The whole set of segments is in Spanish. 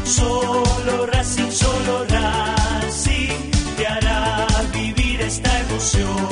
Solo Racing, solo Racing te hará vivir esta emoción.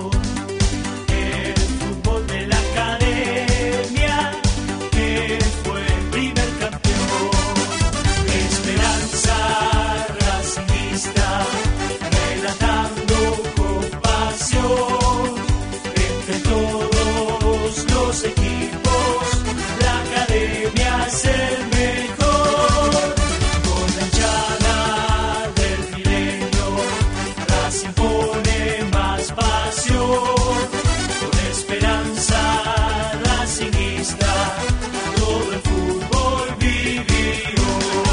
El fútbol de la academia que fue el primer campeón. Esperanza racingista, relatando con pasión. Entre todos los equipos, la academia es el mejor. Con la hinchada del milenio, Racing pone más pasión. Con esperanza racingista, todo el fútbol vivió.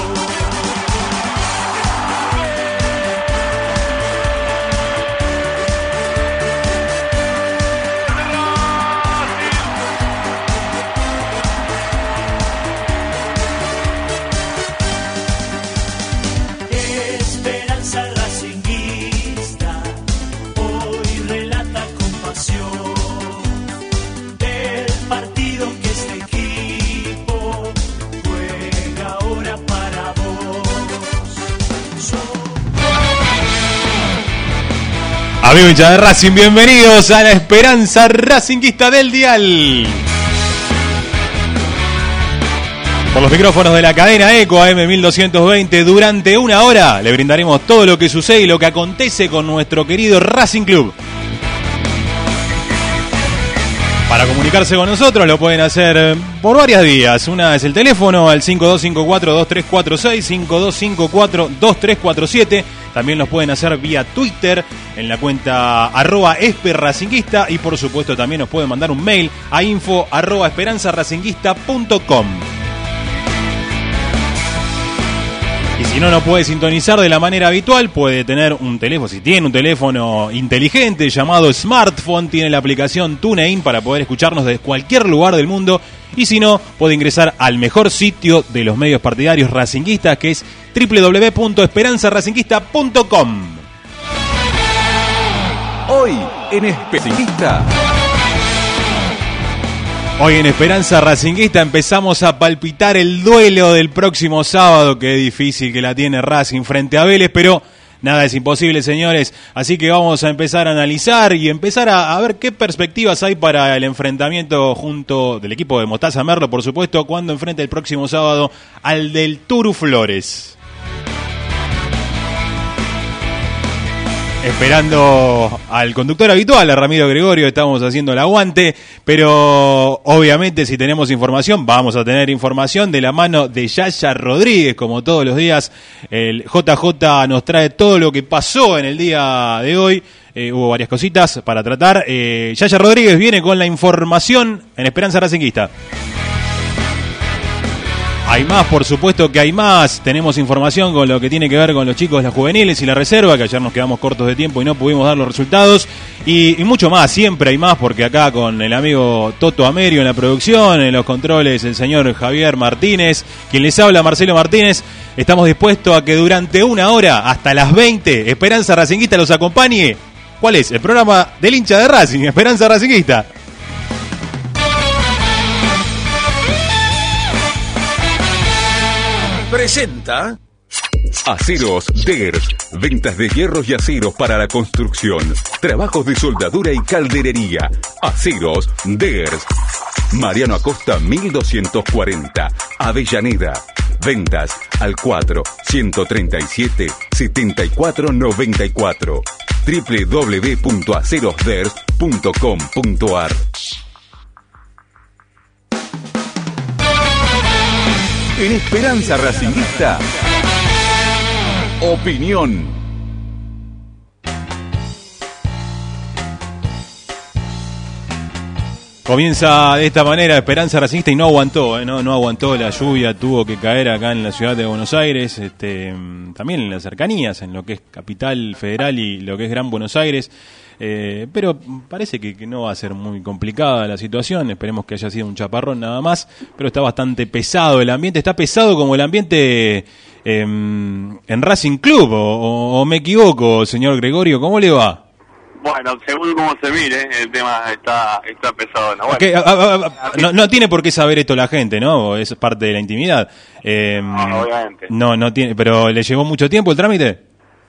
Esperanza racinguista, hoy relata con pasión del partido que este equipo juega ahora para vos. Amigos hinchas de Racing, bienvenidos a la Esperanza Racinguista del Dial. Por los micrófonos de la cadena ECO AM 1220, durante una hora le brindaremos todo lo que sucede y lo que acontece con nuestro querido Racing Club. Para comunicarse con nosotros lo pueden hacer por varias vías. Una es el teléfono al 5254-2346, 5254-2347. También los pueden hacer vía Twitter en la cuenta @esperracinguista y por supuesto también nos pueden mandar un mail a info@esperanzaracinguista.com. Y si no puede sintonizar de la manera habitual, puede tener un teléfono, si tiene un teléfono inteligente llamado smartphone, tiene la aplicación TuneIn para poder escucharnos desde cualquier lugar del mundo. Y si no, puede ingresar al mejor sitio de los medios partidarios racinguistas, que es www.esperanzaracinguista.com. Hoy en Especialista. Hoy en Esperanza Racinguista empezamos a palpitar el duelo del próximo sábado. Qué difícil que la tiene Racing frente a Vélez, pero nada es imposible, señores. Así que vamos a empezar a analizar y empezar a ver qué perspectivas hay para el enfrentamiento junto del equipo de Mostaza Merlo, por supuesto, cuando enfrente el próximo sábado al del Turu Flores. Esperando al conductor habitual, a Ramiro Gregorio, estamos haciendo el aguante, pero obviamente si tenemos información, vamos a tener información de la mano de Yaya Rodríguez, como todos los días. El JJ nos trae todo lo que pasó en el día de hoy, hubo varias cositas para tratar. Yaya Rodríguez viene con la información en Esperanza Racinguista. Hay más, por supuesto que hay más. Tenemos información con lo que tiene que ver con los chicos de las juveniles y la reserva, que ayer nos quedamos cortos de tiempo y no pudimos dar los resultados. Y mucho más, siempre hay más, porque acá con el amigo Toto Amerio en la producción, en los controles el señor Javier Martínez, quien les habla, Marcelo Martínez, estamos dispuestos a que durante una hora, hasta las 20, Esperanza Racinguista los acompañe. ¿Cuál es? El programa del hincha de Racing, Esperanza Racinguista. Presenta Aceros Ders, ventas de hierros y aceros para la construcción, trabajos de soldadura y calderería. Aceros Ders, Mariano Acosta 1240, Avellaneda. Ventas al 4-137-7494, www.acerosders.com.ar. En Esperanza Racinguista, opinión. Comienza de esta manera Esperanza Racinguista y no aguantó, no aguantó la lluvia, tuvo que caer acá en la ciudad de Buenos Aires, también en las cercanías, en lo que es Capital Federal y lo que es Gran Buenos Aires. Pero parece que no va a ser muy complicada la situación, esperemos que haya sido un chaparrón nada más, pero está bastante pesado el ambiente, está pesado como el ambiente en Racing Club, o me equivoco, señor Gregorio, ¿cómo le va? Bueno, según cómo se mire, el tema está pesado. ¿No? Bueno, Okay, no tiene por qué saber esto la gente, ¿no? Es parte de la intimidad. no, obviamente. No tiene, pero ¿le llevó mucho tiempo el trámite?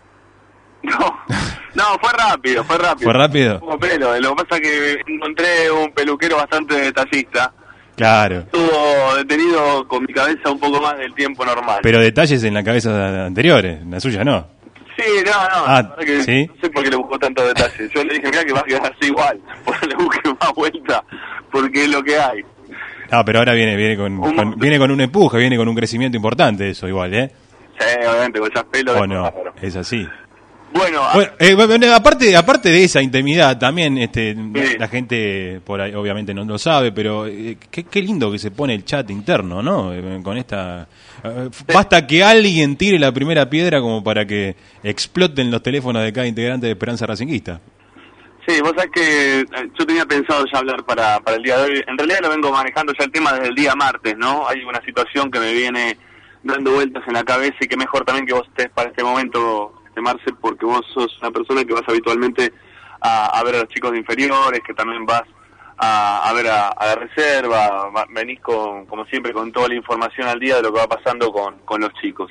No, fue rápido. ¿Fue rápido? Como pelo. Lo que pasa es que encontré un peluquero bastante detallista. Claro. Estuvo detenido con mi cabeza un poco más del tiempo normal. Pero detalles en la cabeza anteriores, la suya no. Sí, no. Ah, la verdad que ¿sí? no sé por qué le buscó tantos detalles. Yo le dije, mira que va a quedar así igual. Pues le busqué más vuelta, porque es lo que hay. Ah, pero ahora viene con un empuje, viene con un crecimiento importante eso igual, ¿eh? Sí, obviamente, con esas pelos. ¿O no? Es así. Bueno, aparte de esa intimidad, también sí. la gente por ahí obviamente no lo sabe, pero qué lindo que se pone el chat interno, ¿no? Con esta... basta que alguien tire la primera piedra como para que exploten los teléfonos de cada integrante de Esperanza Racinguista. sí, vos sabés que yo tenía pensado ya hablar para el día de hoy. En realidad lo vengo manejando ya el tema desde el día martes, ¿no? Hay una situación que me viene dando vueltas en la cabeza y que mejor también que vos estés para este momento, Marce, porque vos sos una persona que vas habitualmente a ver a los chicos de inferiores, que también vas a ver a la reserva, venís como siempre con toda la información al día de lo que va pasando con los chicos.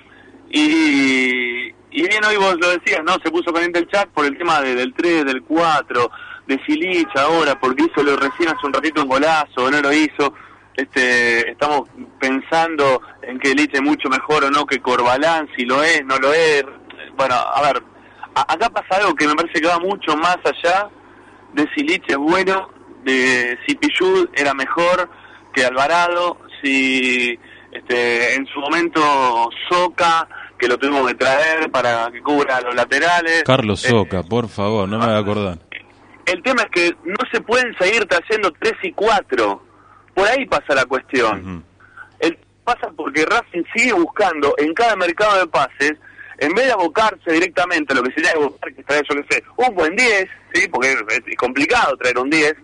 Y bien, hoy vos lo decías, ¿no? Se puso caliente el chat por el tema del 3, del 4, de Silich ahora, porque hizo lo recién hace un ratito un golazo, no lo hizo. Estamos pensando en que Silich es mucho mejor o no que Corbalán, si lo es, no lo es. Bueno, a ver, acá pasa algo que me parece que va mucho más allá de Silich es bueno, de si Pichud era mejor que Alvarado, si en su momento Soca, que lo tuvimos que traer para que cubra los laterales. Carlos Soca, por favor, no me voy a acordar. El tema es que no se pueden seguir trayendo 3 y 4, por ahí pasa la cuestión. Pasa porque Racing sigue buscando en cada mercado de pases, en vez de abocarse directamente a lo que sería buscar, que traer, yo qué sé, un buen 10, ¿sí? Porque es complicado traer un 10,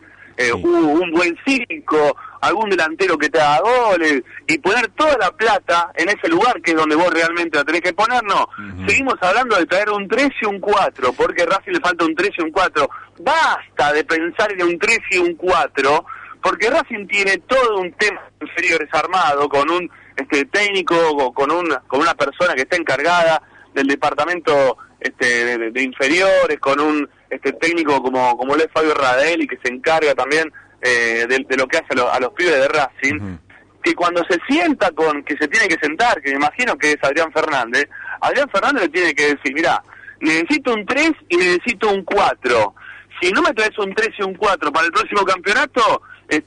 un buen 5, algún delantero que te haga goles, y poner toda la plata en ese lugar que es donde vos realmente la tenés que poner, no. Seguimos hablando de traer un 3 y un 4, porque a Racing le falta un 3 y un 4. Basta de pensar en un 3 y un 4, porque Racing tiene todo un tema de inferiores armado, con un técnico, con una persona que está encargada del departamento de inferiores, con un técnico como lo es Fabio Radelli, que se encarga también de lo que hace a los pibes de Racing, que cuando se sienta que se tiene que sentar, que me imagino que es Adrián Fernández le tiene que decir, mirá, necesito un 3 y necesito un 4. Si no me traes un 3 y un 4 para el próximo campeonato,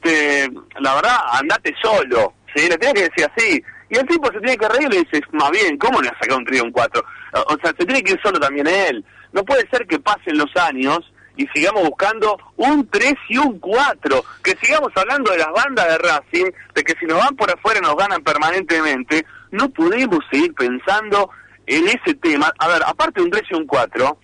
la verdad, andate solo, ¿sí? Le tiene que decir así. Y el tipo se tiene que reír y le dice, más bien, ¿cómo le va a sacar un 3 y un 4? O sea, se tiene que ir solo también él. No puede ser que pasen los años y sigamos buscando un 3 y un 4. Que sigamos hablando de las bandas de Racing, de que si nos van por afuera nos ganan permanentemente. No podemos seguir pensando en ese tema. A ver, aparte de un 3 y un 4...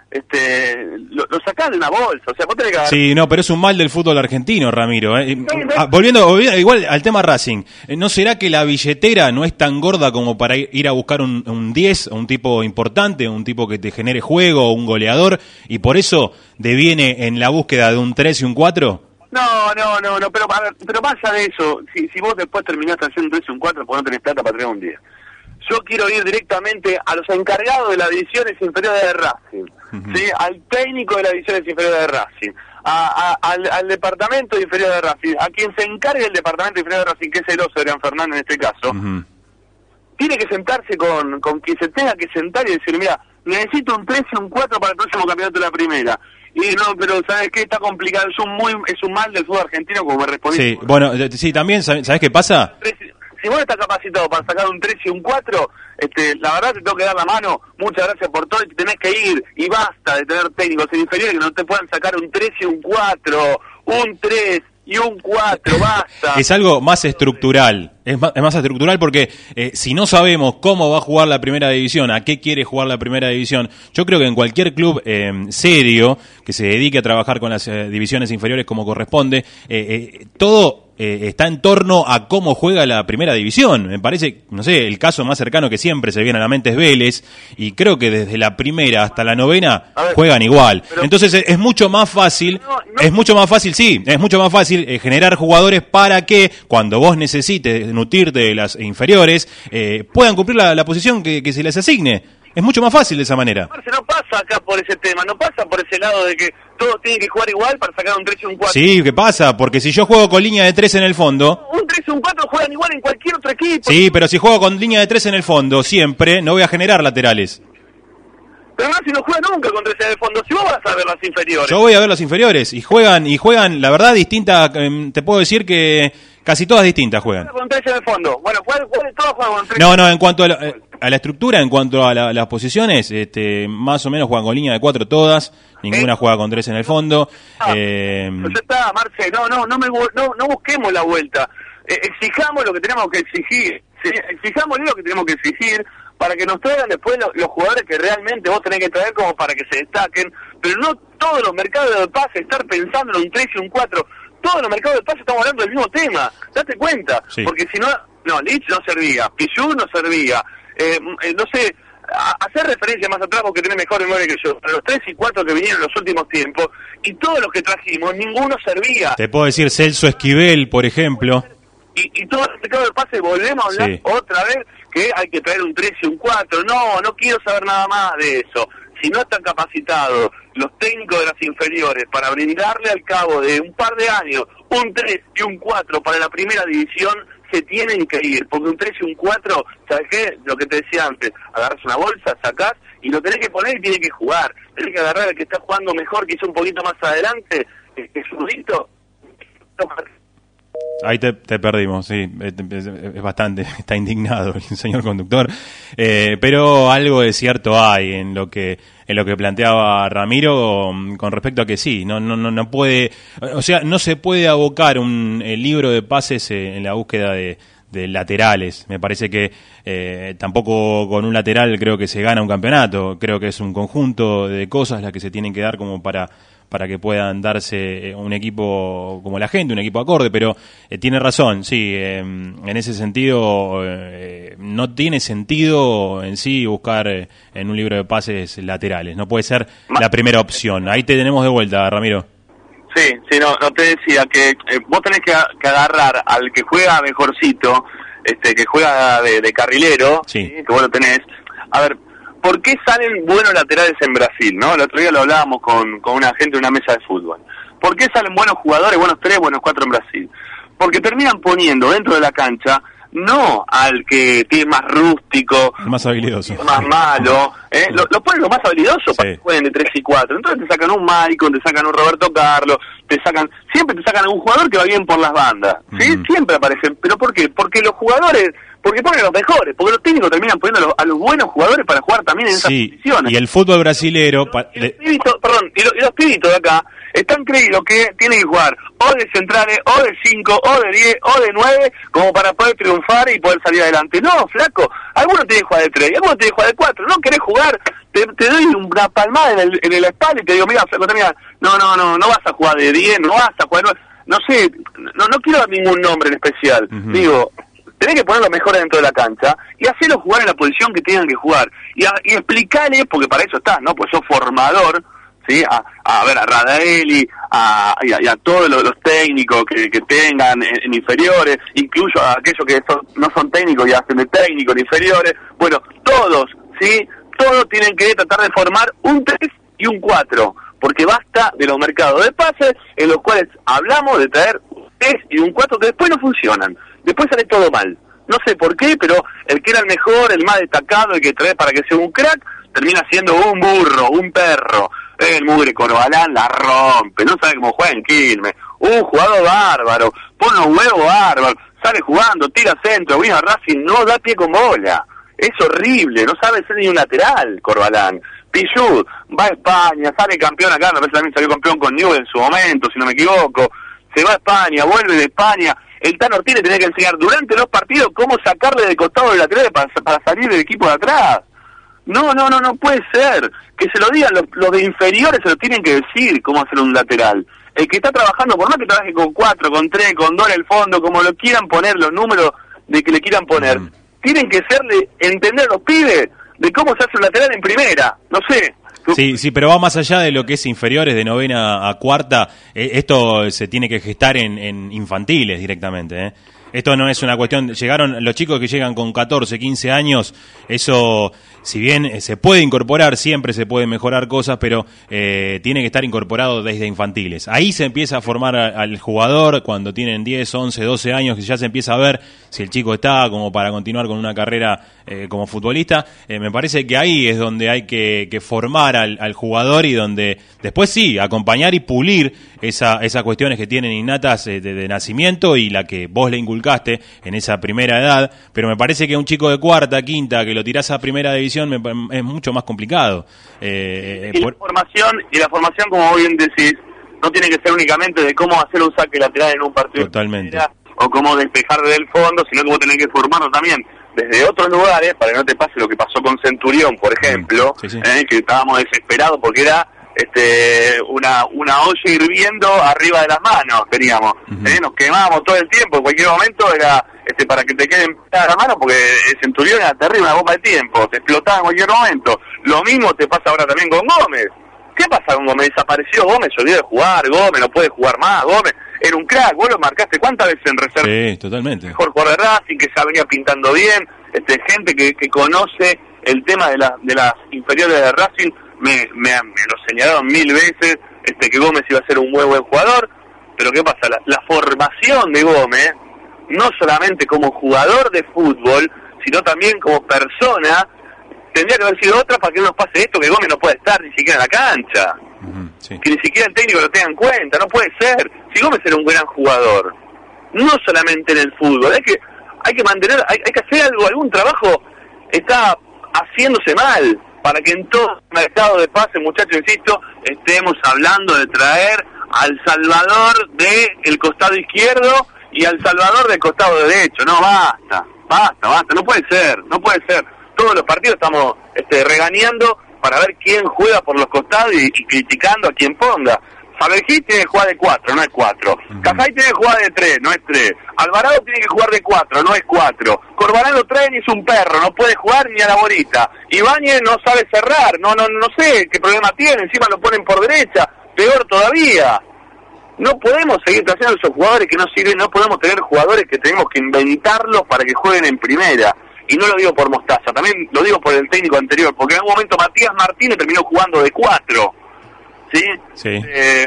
lo sacás de una bolsa, o sea, vos tenés que... Sí, no, pero es un mal del fútbol argentino, Ramiro. Volviendo igual al tema Racing, ¿no será que la billetera no es tan gorda como para ir a buscar un 10, un tipo importante, un tipo que te genere juego, un goleador, y por eso deviene en la búsqueda de un 3 y un 4? No, pero a ver, pero más allá de eso, si vos después terminaste haciendo un 3 y un 4, pues no tenés plata para traer un 10. Yo quiero ir directamente a los encargados de las divisiones inferiores de Racing, ¿sí? Al técnico de las divisiones inferiores de Racing, al departamento inferior de Racing, a quien se encargue el departamento inferior de Racing, que es el oso Adrián Fernández en este caso. Tiene que sentarse con quien se tenga que sentar y decir, mira, necesito un 3 y un 4 para el próximo campeonato de la primera. Y no, pero ¿sabes qué? Está complicado, es un mal del fútbol argentino, como me respondí. Sí, bueno, sí, también, ¿sabes qué pasa? Si vos estás capacitado para sacar un 3 y un 4, la verdad te tengo que dar la mano, muchas gracias por todo, y tenés que ir, y basta de tener técnicos en inferiores que no te puedan sacar un 3 y un 4, un 3 y un 4, basta. Es algo más estructural, es más estructural porque si no sabemos cómo va a jugar la primera división, a qué quiere jugar la primera división, yo creo que en cualquier club serio que se dedique a trabajar con las divisiones inferiores como corresponde, todo está en torno a cómo juega la primera división. Me parece, no sé, el caso más cercano que siempre se viene a la mente es Vélez, y creo que desde la primera hasta la novena juegan igual. Entonces es mucho más fácil, es mucho más fácil generar jugadores para que cuando vos necesites nutrirte de las inferiores, puedan cumplir la posición que se les asigne. Es mucho más fácil de esa manera. Marce, no pasa acá por ese tema, no pasa por ese lado de que todos tienen que jugar igual para sacar un 3 y un 4. Sí, ¿qué pasa? Porque si yo juego con línea de 3 en el fondo... Un 3 y un 4 juegan igual en cualquier otro equipo. Sí, pero si juego con línea de 3 en el fondo, siempre, no voy a generar laterales. Pero no, si no juega nunca con 3 en el fondo, si vos vas a ver las inferiores. Yo voy a ver las inferiores, y juegan, la verdad, distinta, te puedo decir que casi todas distintas juegan. Con 3 en el fondo, bueno, todas juegan con 3. No, en cuanto a la estructura, en cuanto a las posiciones, más o menos juegan con línea de 4 todas, ninguna juega con 3 en el fondo. Pues ya está, Marce, no busquemos la vuelta. Exijamos lo que tenemos que exigir, ¿sí? Exijámosle lo que tenemos que exigir para que nos traigan después los jugadores que realmente vos tenés que traer como para que se destaquen, pero no todos los mercados de pase estar pensando en un 3 y un 4. Todos los mercados de pase estamos hablando del mismo tema, date cuenta, sí. Porque si no, Lich no servía, Pichu no servía, no sé, hacer referencia más atrás porque tenés mejor memoria que yo, pero los 3 y 4 que vinieron en los últimos tiempos, y todos los que trajimos, ninguno servía. Te puedo decir Celso Esquivel, por ejemplo. Y todo el mercado de pase volvemos a hablar otra vez que hay que traer un 3 y un 4, no quiero saber nada más de eso. Si no están capacitados los técnicos de las inferiores para brindarle al cabo de un par de años un 3 y un 4 para la primera división, se tienen que ir, porque un 3 y un 4, ¿sabes qué? Lo que te decía antes, agarras una bolsa, sacás y lo tenés que poner y tiene que jugar. Tenés que agarrar al que está jugando mejor, que hizo un poquito más adelante, que zurdito. Ahí te perdimos, sí, es bastante, está indignado el señor conductor, pero algo de cierto hay en lo que planteaba Ramiro con respecto a que sí, no puede, o sea, no se puede abocar el libro de pases en la búsqueda de laterales. Me parece que tampoco con un lateral creo que se gana un campeonato, creo que es un conjunto de cosas las que se tienen que dar como para que puedan darse un equipo como la gente, un equipo acorde, pero tiene razón, sí, en ese sentido no tiene sentido en sí buscar en un libro de pases laterales, no puede ser la primera opción. Ahí te tenemos de vuelta, Ramiro. Sí, no te decía que vos tenés que agarrar al que juega mejorcito, que juega de carrilero, sí. ¿sí? Que vos lo tenés. A ver, ¿por qué salen buenos laterales en Brasil? ¿No? El otro día lo hablábamos con una gente en una mesa de fútbol. ¿Por qué salen buenos jugadores, buenos 3, buenos 4 en Brasil? Porque terminan poniendo dentro de la cancha no al que tiene más rústico, más habilidoso, más malo, lo ponen lo más habilidoso para que jueguen de 3 y 4. Entonces te sacan un Maicon, te sacan un Roberto Carlos, siempre te sacan a un jugador que va bien por las bandas, ¿sí? Siempre aparecen. ¿Pero por qué? Porque los jugadores, porque ponen los mejores, porque los técnicos terminan poniendo a los buenos jugadores para jugar también en esas posiciones. Y el fútbol brasilero... Y los pibitos de acá están creídos que tienen que jugar o de centrales, o de 5, o de 10, o de 9, como para poder triunfar y poder salir adelante. No, flaco, algunos tienen que jugar de 3, y algunos tienen que jugar de 4. No querés jugar, te doy una palmada en la espalda y te digo, mira, flaco, no vas a jugar de 10, no vas a jugar, no sé, no quiero dar ningún nombre en especial. Digo, tenés que poner lo mejor dentro de la cancha y hacerlos jugar en la posición que tengan que jugar. Y explicarles, porque para eso estás, ¿no? Pues sos formador, ¿sí? A ver, a Radaeli, y a todos los técnicos que tengan en inferiores, incluso a aquellos que no son técnicos y hacen de técnicos en inferiores. Bueno, todos, ¿sí? Todos tienen que tratar de formar un 3 y un 4, porque basta de los mercados de pases en los cuales hablamos de traer un 3 y un 4 que después no funcionan. Después sale todo mal. No sé por qué, pero el que era el mejor, el más destacado, el que trae para que sea un crack, termina siendo un burro, un perro. El mugre Corbalán la rompe, no sabe cómo juega en Quilmes. Un jugador bárbaro, pone los huevos bárbaros, sale jugando, tira centro, viene a Racing, no da pie con bola. Es horrible, no sabe ser ni un lateral, Corbalán. Pichud va a España, sale campeón acá, me parece también salió campeón con Newell en su momento, si no me equivoco. Se va a España, vuelve de España. El Tano Ortiz le tenía que enseñar durante los partidos cómo sacarle de costado del lateral para salir del equipo de atrás. No puede ser. Que se lo digan los de inferiores, se lo tienen que decir cómo hacer un lateral. el que está trabajando, por más que trabaje con 4, con 3, con 2 en el fondo, como lo quieran poner, los números de que le quieran poner, tienen que entender a los pibes de cómo se hace un lateral en primera, no sé. Sí, pero va más allá de lo que es inferiores, de novena a cuarta. Esto se tiene que gestar en infantiles directamente, ¿eh? Esto no es una cuestión, llegaron los chicos que llegan con 14, 15 años, eso, si bien se puede incorporar, siempre se pueden mejorar cosas, pero tiene que estar incorporado desde infantiles. Ahí se empieza a formar al jugador cuando tienen 10, 11, 12 años, que ya se empieza a ver si el chico está como para continuar con una carrera como futbolista. Me parece que ahí es donde hay que formar al jugador y donde después sí, acompañar y pulir esas cuestiones que tienen innatas de nacimiento y la que vos le inculcaste en esa primera edad, pero me parece que un chico de cuarta, quinta, que lo tirás a primera división es mucho más complicado. La formación, como bien decís, no tiene que ser únicamente de cómo hacer un saque lateral en un partido. Totalmente. O cómo despejar del fondo, sino que vos tenés que formarlo también desde otros lugares, para que no te pase lo que pasó con Centurión, por ejemplo, sí. Que estábamos desesperados porque era una olla hirviendo arriba de las manos teníamos, nos quemábamos todo el tiempo, en cualquier momento era para que te queden pegadas las manos, porque el Centurión era terrible, una bomba de tiempo, te explotaba en cualquier momento. Lo mismo te pasa ahora también con Gómez. ¿Qué pasa con Gómez? Desapareció Gómez, se olvidó de jugar, Gómez no puede jugar más, Gómez era un crack, vos lo marcaste cuántas veces en reserva. Sí, totalmente. Mejor jugador de Racing, que se venía pintando bien, gente que conoce el tema de las inferiores de Racing, me lo señalaron 1000 veces, que Gómez iba a ser un muy buen jugador, pero ¿qué pasa? La formación de Gómez, no solamente como jugador de fútbol, sino también como persona, tendría que haber sido otra para que no nos pase esto, que Gómez no puede estar ni siquiera en la cancha. Sí. Que ni siquiera el técnico lo tenga en cuenta, no puede ser. Si Gómez era un gran jugador, no solamente en el fútbol, hay que mantener, hay que hacer algún trabajo está haciéndose mal, para que en todo el mercado de pases, muchachos, insisto, estemos hablando de traer al Salvador del costado izquierdo y al Salvador del costado derecho. No, basta, no puede ser. Todos los partidos estamos regañando para ver quién juega por los costados y criticando a quien ponga. Fabergí tiene que jugar de 4, no es 4. Cajay tiene que jugar de 3, no es 3. Alvarado tiene que jugar de 4, no es 4. Corbalán lo trae y es un perro, no puede jugar ni a la bolita. Ibáñez no sabe cerrar, no sé qué problema tiene, encima lo ponen por derecha, peor todavía. No podemos seguir trayendo esos jugadores que no sirven, no podemos tener jugadores que tenemos que inventarlos para que jueguen en primera. Y no lo digo por Mostaza, también lo digo por el técnico anterior, porque en algún momento Matías Martínez terminó jugando de 4. ¿Sí? Sí.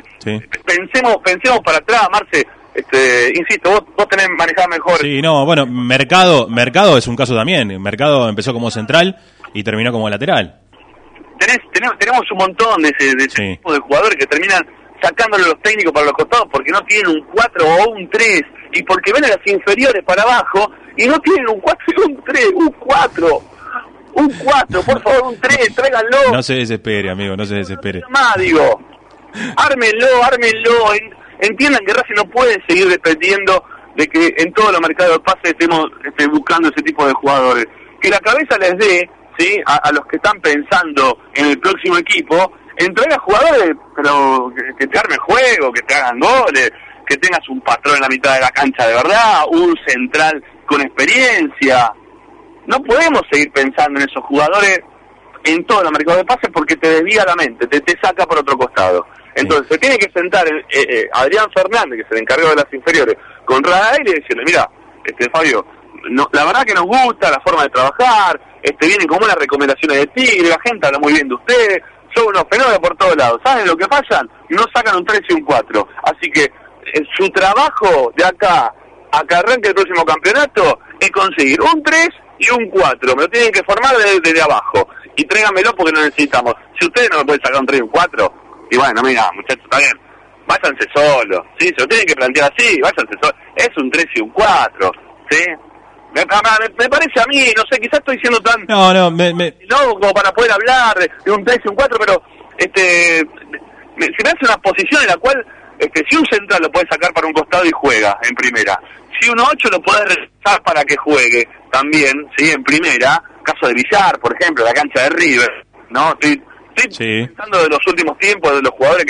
Pensemos para atrás, Marce. Insisto, vos tenés manejado mejor. Sí, no, bueno, Mercado es un caso también. Mercado empezó como central y terminó como lateral. Tenemos un montón de ese tipo de jugadores que terminan sacándole los técnicos para los costados porque no tienen un 4 o un 3 y porque ven a las inferiores para abajo y no tienen un 4 y un 3, un 4. Un 4, por favor, un 3, tráiganlo. No se desespere, amigo, no se desespere. Más, digo, ármenlo. Entiendan que Racing no puede seguir dependiendo de que en todos los mercados de pases estemos buscando ese tipo de jugadores. Que la cabeza les dé, ¿sí? A los que están pensando en el próximo equipo, en traer a jugadores, pero que te armen juego, que te hagan goles, que tengas un patrón en la mitad de la cancha de verdad, un central con experiencia. No podemos seguir pensando en esos jugadores en todos los mercados de pases porque te desvía la mente, te saca por otro costado. Entonces se tiene que sentar Adrián Fernández, que se le encargó de las inferiores, con Radael y decirle, mira, Fabio, la verdad que nos gusta la forma de trabajar, vienen como unas recomendaciones de Tigre, la gente habla muy bien de ustedes, son unos fenómenos por todos lados. ¿Saben lo que pasan? No sacan un 3 y un 4. Así que su trabajo de acá a que arranque el próximo campeonato es conseguir un 3 y un 4, me lo tienen que formar desde abajo y tráiganmelo porque lo necesitamos. Si ustedes no me pueden sacar un 3 y un 4, y bueno, mira, muchachos, está bien, váyanse solos, ¿sí? Se lo tienen que plantear así, váyanse solos. Es un 3 y un 4, ¿sí? Me parece a mí, no sé, quizás estoy siendo tan... No, como para poder hablar de un 3 y un 4, pero se me hace una posición en la cual si un central lo puede sacar para un costado y juega en primera, si un 8 lo puede regresar para que juegue también, ¿sí? En primera, caso de Villar, por ejemplo, la cancha de River, ¿no? Estoy pensando de los últimos tiempos, de los jugadores que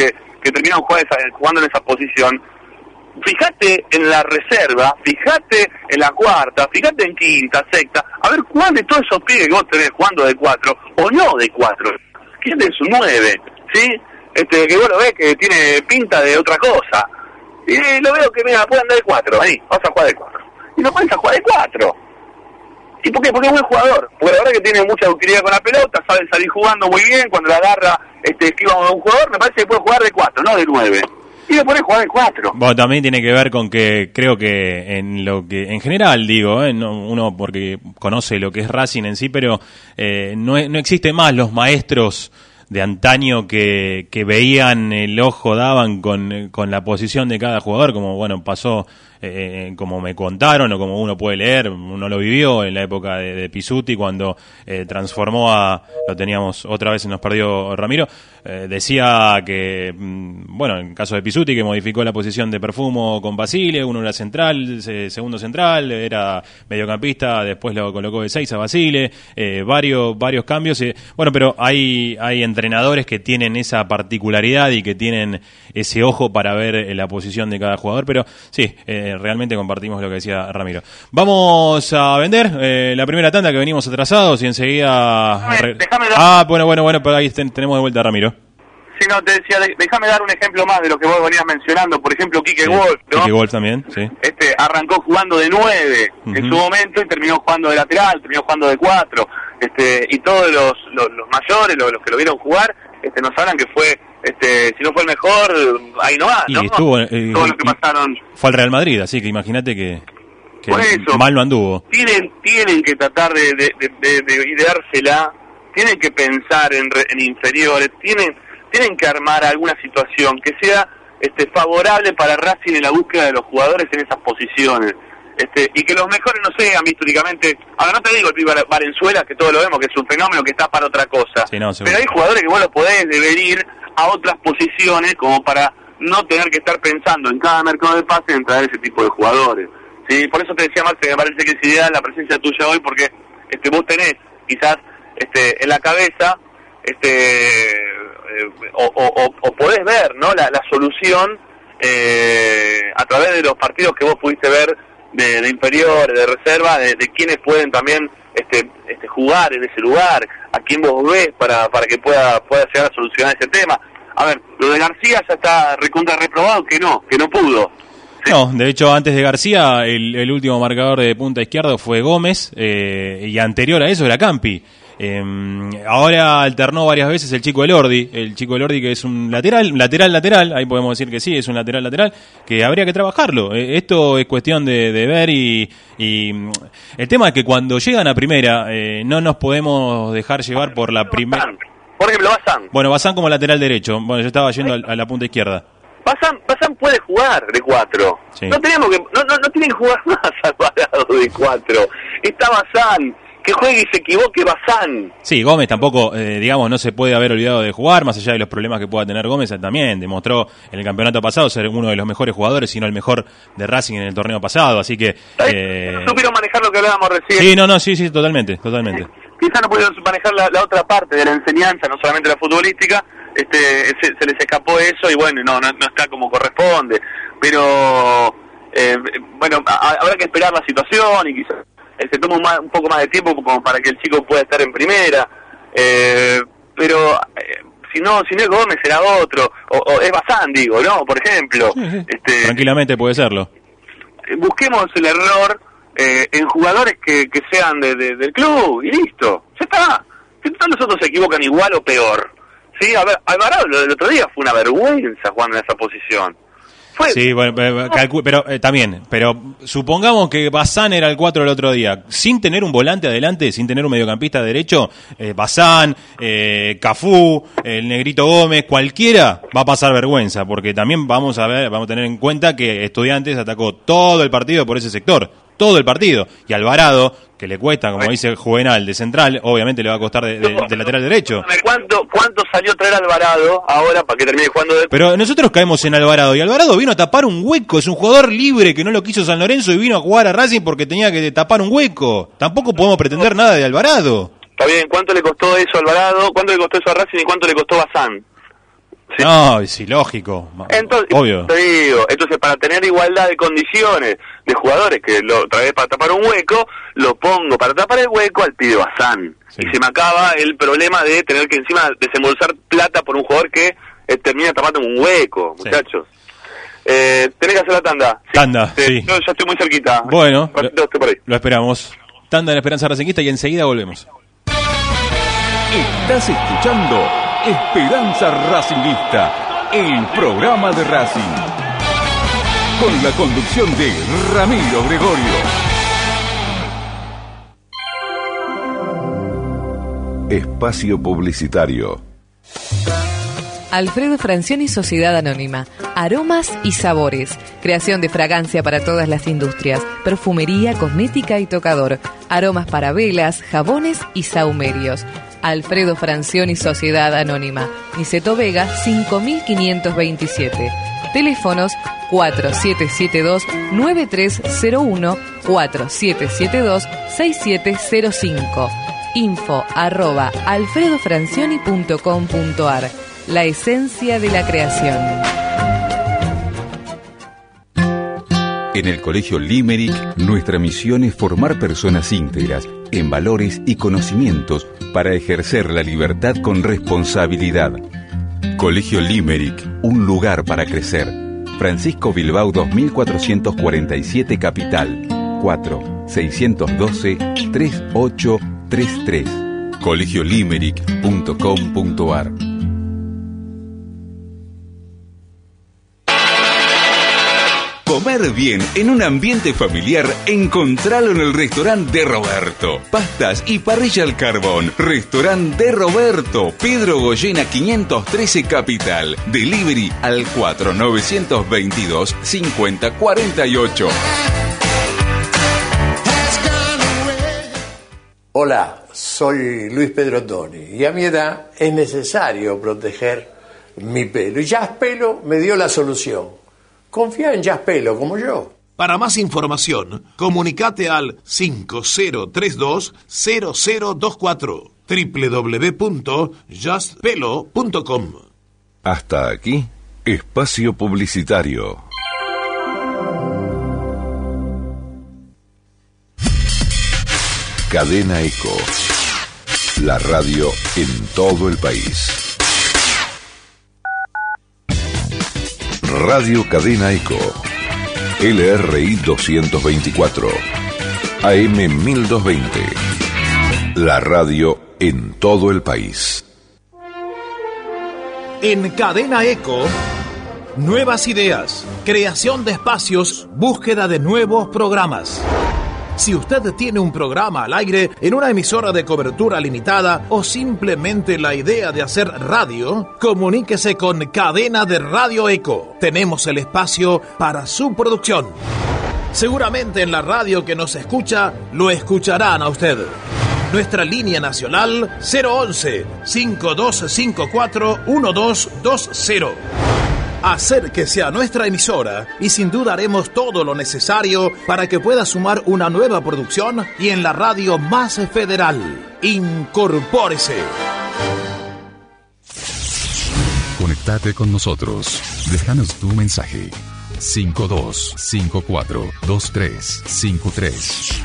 que terminaron jugando en esa posición, fíjate en la reserva, fíjate en la cuarta, fíjate en quinta, sexta, a ver cuál de todos esos pibes que vos tenés jugando de 4 o no de 4, ¿quién es su 9? ¿Sí? Que vos lo ves que tiene pinta de otra cosa. Y lo veo que, mira, puede andar de 4, vení, vamos a jugar de 4. Y no puedes jugar de 4. ¿Y por qué? Porque es buen jugador. Porque la verdad que tiene mucha utilidad con la pelota, sabe salir jugando muy bien, cuando la agarra, esquiva a un jugador, me parece que puede jugar de 4, no de 9. Y le pones jugar de 4. Bueno, también tiene que ver con que creo que en general digo, uno porque conoce lo que es Racing en sí, pero no existe más los maestros de antaño que veían el ojo, daban con la posición de cada jugador, como bueno pasó, como me contaron o como uno puede leer, uno lo vivió en la época de Pizzuti cuando transformó lo teníamos otra vez, nos perdió Ramiro, decía que, bueno, en caso de Pizzuti, que modificó la posición de Perfumo con Basile, uno era central, segundo central, era mediocampista, después lo colocó de 6 a Basile, varios cambios, bueno, pero hay entrenadores que tienen esa particularidad y que tienen ese ojo para ver la posición de cada jugador, pero sí, realmente compartimos lo que decía Ramiro. Vamos a vender la primera tanda, que venimos atrasados, y enseguida... Déjame dar... bueno, pero ahí tenemos de vuelta a Ramiro. Sí, no, te decía, déjame dar un ejemplo más de lo que vos venías mencionando. Por ejemplo, Quique Sí, Wolf, ¿no? Quique Wolf también, sí. Arrancó jugando de 9 en su momento y terminó jugando de lateral, terminó jugando de 4. Y todos los mayores, los que lo vieron jugar, nos hablan que fue, si no fue el mejor, ahí no va, ¿no? Y estuvo, todos los que pasaron. Fue al Real Madrid, así que imagínate que por eso, mal no anduvo. Tienen que tratar de ideársela, tienen que pensar en inferiores, tienen que armar alguna situación que sea favorable para Racing en la búsqueda de los jugadores en esas posiciones. Y que los mejores no sean históricamente, ahora no te digo el pibe Valenzuela, que todos lo vemos, que es un fenómeno que está para otra cosa, sí, no, pero hay jugadores que vos los podés deber a otras posiciones como para no tener que estar pensando en cada mercado de pase en traer ese tipo de jugadores. ¿Sí? Por eso te decía, Marce, que me parece que es ideal la presencia tuya hoy, porque vos tenés quizás en la cabeza o podés ver, ¿no? la solución a través de los partidos que vos pudiste ver de inferiores, de reserva, de quienes pueden también jugar en ese lugar, a quién vos ves para que pueda llegar a solucionar ese tema. A ver, lo de García ya está reprobado, que no pudo. ¿Sí? No, de hecho antes de García el último marcador de punta izquierdo fue Gómez, y anterior a eso era Campi. Ahora alternó varias veces el chico Elordi, que es un lateral, ahí podemos decir que sí, es un lateral, que habría que trabajarlo. Esto es cuestión de ver y el tema es que cuando llegan a primera no nos podemos dejar llevar por la primera. Por ejemplo, Bazán. Bueno, Bazán como lateral derecho, bueno, yo estaba yendo a la punta izquierda. Bazán puede jugar de 4. Sí. No tienen que jugar más Alvarado de 4. Está Bazán. Que juegue y se equivoque Bazán. Sí, Gómez tampoco, digamos, no se puede haber olvidado de jugar, más allá de los problemas que pueda tener Gómez, también demostró en el campeonato pasado ser uno de los mejores jugadores, si no el mejor de Racing en el torneo pasado, así que... No supieron manejar lo que hablábamos recién. Sí, totalmente. Quizás no pudieron manejar la otra parte de la enseñanza, no solamente la futbolística, se les escapó eso y bueno, no está como corresponde, pero bueno, habrá que esperar la situación y quizás se toma un poco más de tiempo como para que el chico pueda estar en primera, pero si no es Gómez será otro, o es Bazán, digo, ¿no? Por ejemplo. Sí. Tranquilamente puede serlo. Busquemos el error en jugadores que sean del club y listo, ya está. Si todos los otros se equivocan igual o peor. Sí, a ver, Alvarado el otro día fue una vergüenza jugando en esa posición. Sí, bueno, pero también, pero supongamos que Bazán era el 4 el otro día, sin tener un volante adelante, sin tener un mediocampista derecho, Bazán, Cafú, el Negrito Gómez, cualquiera va a pasar vergüenza, porque también vamos a tener en cuenta que Estudiantes atacó todo el partido por ese sector, todo el partido, y Alvarado, que le cuesta, como dice Juvenal, de central, obviamente le va a costar de lateral derecho. ¿Cuánto salió a traer Alvarado ahora para que termine jugando de... Pero nosotros caemos en Alvarado, y Alvarado vino a tapar un hueco, es un jugador libre que no lo quiso San Lorenzo y vino a jugar a Racing porque tenía que tapar un hueco. Tampoco podemos pretender nada de Alvarado. Está bien, ¿cuánto le costó eso a Alvarado? ¿Cuánto le costó eso a Racing y cuánto le costó Bazán? Sí. No, sí, lógico. Entonces, obvio. te digo, entonces para tener igualdad de condiciones de jugadores que lo trae para tapar un hueco, lo pongo para tapar el hueco al pibe Bazán. Sí. Y se me acaba el problema de tener que encima desembolsar plata por un jugador que termina tapando un hueco, Sí. muchachos. Tenés que hacer la tanda. Tanda, sí. Yo ya estoy muy cerquita. Bueno, Ratito estoy por ahí. lo esperamos. Tanda de la Esperanza Racinguista y enseguida volvemos. Estás escuchando Esperanza Racinguista, el programa de Racing. Con la conducción de Ramiro Gregorio. Espacio publicitario. Alfredo Francioni, Sociedad Anónima. Aromas y sabores. Creación de fragancia para todas las industrias. Perfumería, cosmética y tocador. Aromas para velas, jabones y sahumerios. Alfredo Francioni, Sociedad Anónima. Niceto Vega, 5527. Teléfonos 4772-9301, 4772-6705. info@alfredofrancioni.com.ar. La esencia de la creación. En el Colegio Limerick, nuestra misión es formar personas íntegras en valores y conocimientos para ejercer la libertad con responsabilidad. Colegio Limerick, un lugar para crecer. Francisco Bilbao 2447 Capital. 4-612-3833. colegiolimerick.com.ar. Comer bien en un ambiente familiar, encontralo en el restaurante de Roberto. Pastas y parrilla al carbón. Restaurante de Roberto, Pedro Goyena 513 Capital. Delivery al 4922-5048. Hola, soy Luis Pedro Toni y a mi edad es necesario proteger mi pelo. Y Jaspelo me dio la solución. Confía en Jaspelo como yo. Para más información, comunicate al 5032-0024 www.justpelo.com. Hasta aquí, espacio publicitario. Cadena Eco, la radio en todo el país. Radio Cadena Eco, LRI 224, AM 1220, la radio en todo el país. En Cadena Eco, nuevas ideas, creación de espacios, búsqueda de nuevos programas. Si usted tiene un programa al aire en una emisora de cobertura limitada o simplemente la idea de hacer radio, comuníquese con Cadena de Radio Eco. Tenemos el espacio para su producción. Seguramente en la radio que nos escucha, lo escucharán a usted. Nuestra línea nacional 011-5254-1220. Acérquese a nuestra emisora y sin duda haremos todo lo necesario para que pueda sumar una nueva producción y en la radio más federal. Incorpórese. Conectate con nosotros. Déjanos tu mensaje. 5254-2353.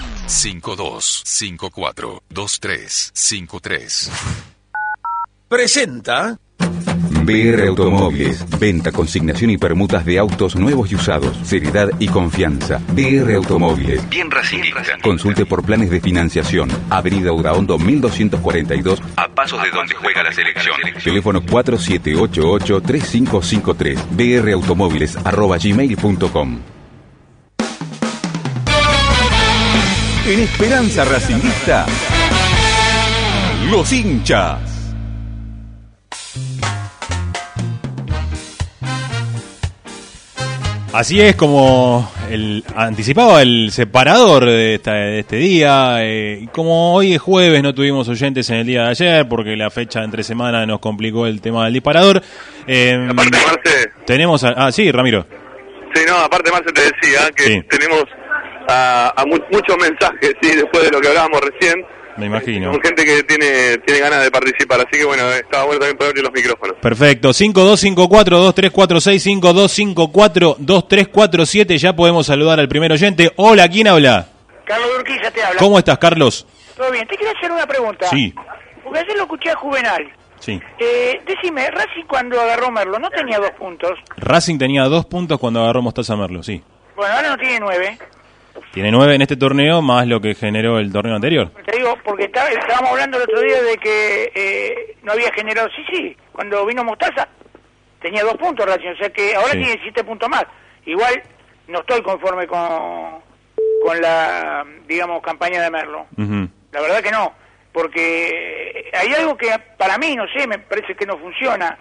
5254-2353. Presenta BR Automóviles, venta, consignación y permutas de autos nuevos y usados, seriedad y confianza. BR Automóviles, bien racinguista. Consulte por planes de financiación. Avenida Udaondo 1242, a pasos de donde juega la selección. Teléfono 4788-3553. brautomóviles@gmail.com. En Esperanza Racinguista, los hinchas. Así es como anticipaba el separador de este día. Como hoy es jueves, no tuvimos oyentes en el día de ayer porque la fecha de entre semana nos complicó el tema del disparador. Aparte, Marce, tenemos sí, Ramiro. Sí, no, aparte Marce te decía que Sí. tenemos a muchos mensajes, sí, después de lo que hablábamos recién, Me imagino. Con gente que tiene ganas de participar, así que bueno, estaba bueno también poder abrir los micrófonos. Perfecto, 5254-2346, 5254-2347, ya podemos saludar al primer oyente. Hola, ¿quién habla? Carlos de Urquiza te habla. ¿Cómo estás, Carlos? Todo bien, te quiero hacer una pregunta. Sí. Porque ayer lo escuché a Juvenal. Sí. Decime, Racing cuando agarró Merlo, ¿no tenía 2 puntos? Racing tenía 2 puntos cuando agarró Mostaza Merlo, sí. Bueno, ahora no tiene 9. Tiene 9 en este torneo, más lo que generó el torneo anterior. Te digo, porque estábamos hablando el otro día de que no había generado... Sí, cuando vino Mostaza tenía 2 puntos Racing, o sea que ahora Sí. tiene 7 puntos más. Igual no estoy conforme con la, digamos, campaña de Merlo. Ujú. La verdad que no, porque hay algo que para mí, no sé, me parece que no funciona.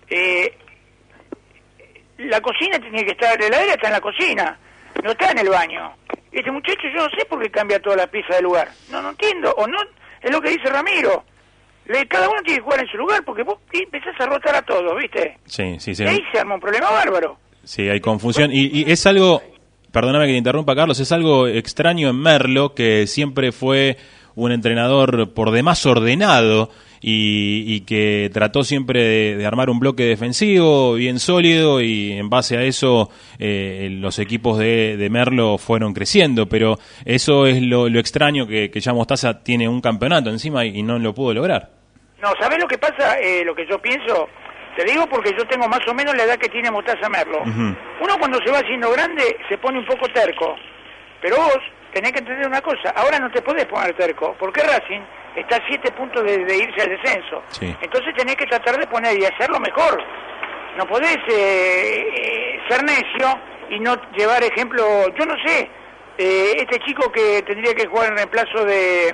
La cocina tiene que estar, la heladera está en la cocina, no está en el baño. Este muchacho yo no sé por qué cambia todas las piezas del lugar. No entiendo, o no, es lo que dice Ramiro. Cada uno tiene que jugar en su lugar, porque vos empezás a rotar a todos, ¿viste? Sí. Y ahí se arma un problema bárbaro. Sí, hay confusión. Y es algo, perdóname que te interrumpa, Carlos, es algo extraño en Merlo, que siempre fue un entrenador por demás ordenado y que trató siempre de armar un bloque defensivo bien sólido, y en base a eso los equipos de Merlo fueron creciendo, pero eso es lo extraño, que ya Mostaza tiene un campeonato encima y no lo pudo lograr. No, ¿sabés lo que pasa? Lo que yo pienso, te digo porque yo tengo más o menos la edad que tiene Mostaza Merlo. Ujú. Uno cuando se va haciendo grande se pone un poco terco, pero vos tenés que entender una cosa, ahora no te podés poner terco, porque Racing está a 7 puntos de irse al descenso. Sí. Entonces tenés que tratar de poner y hacerlo mejor. No podés ser necio y no llevar ejemplo, yo no sé, este chico que tendría que jugar en reemplazo de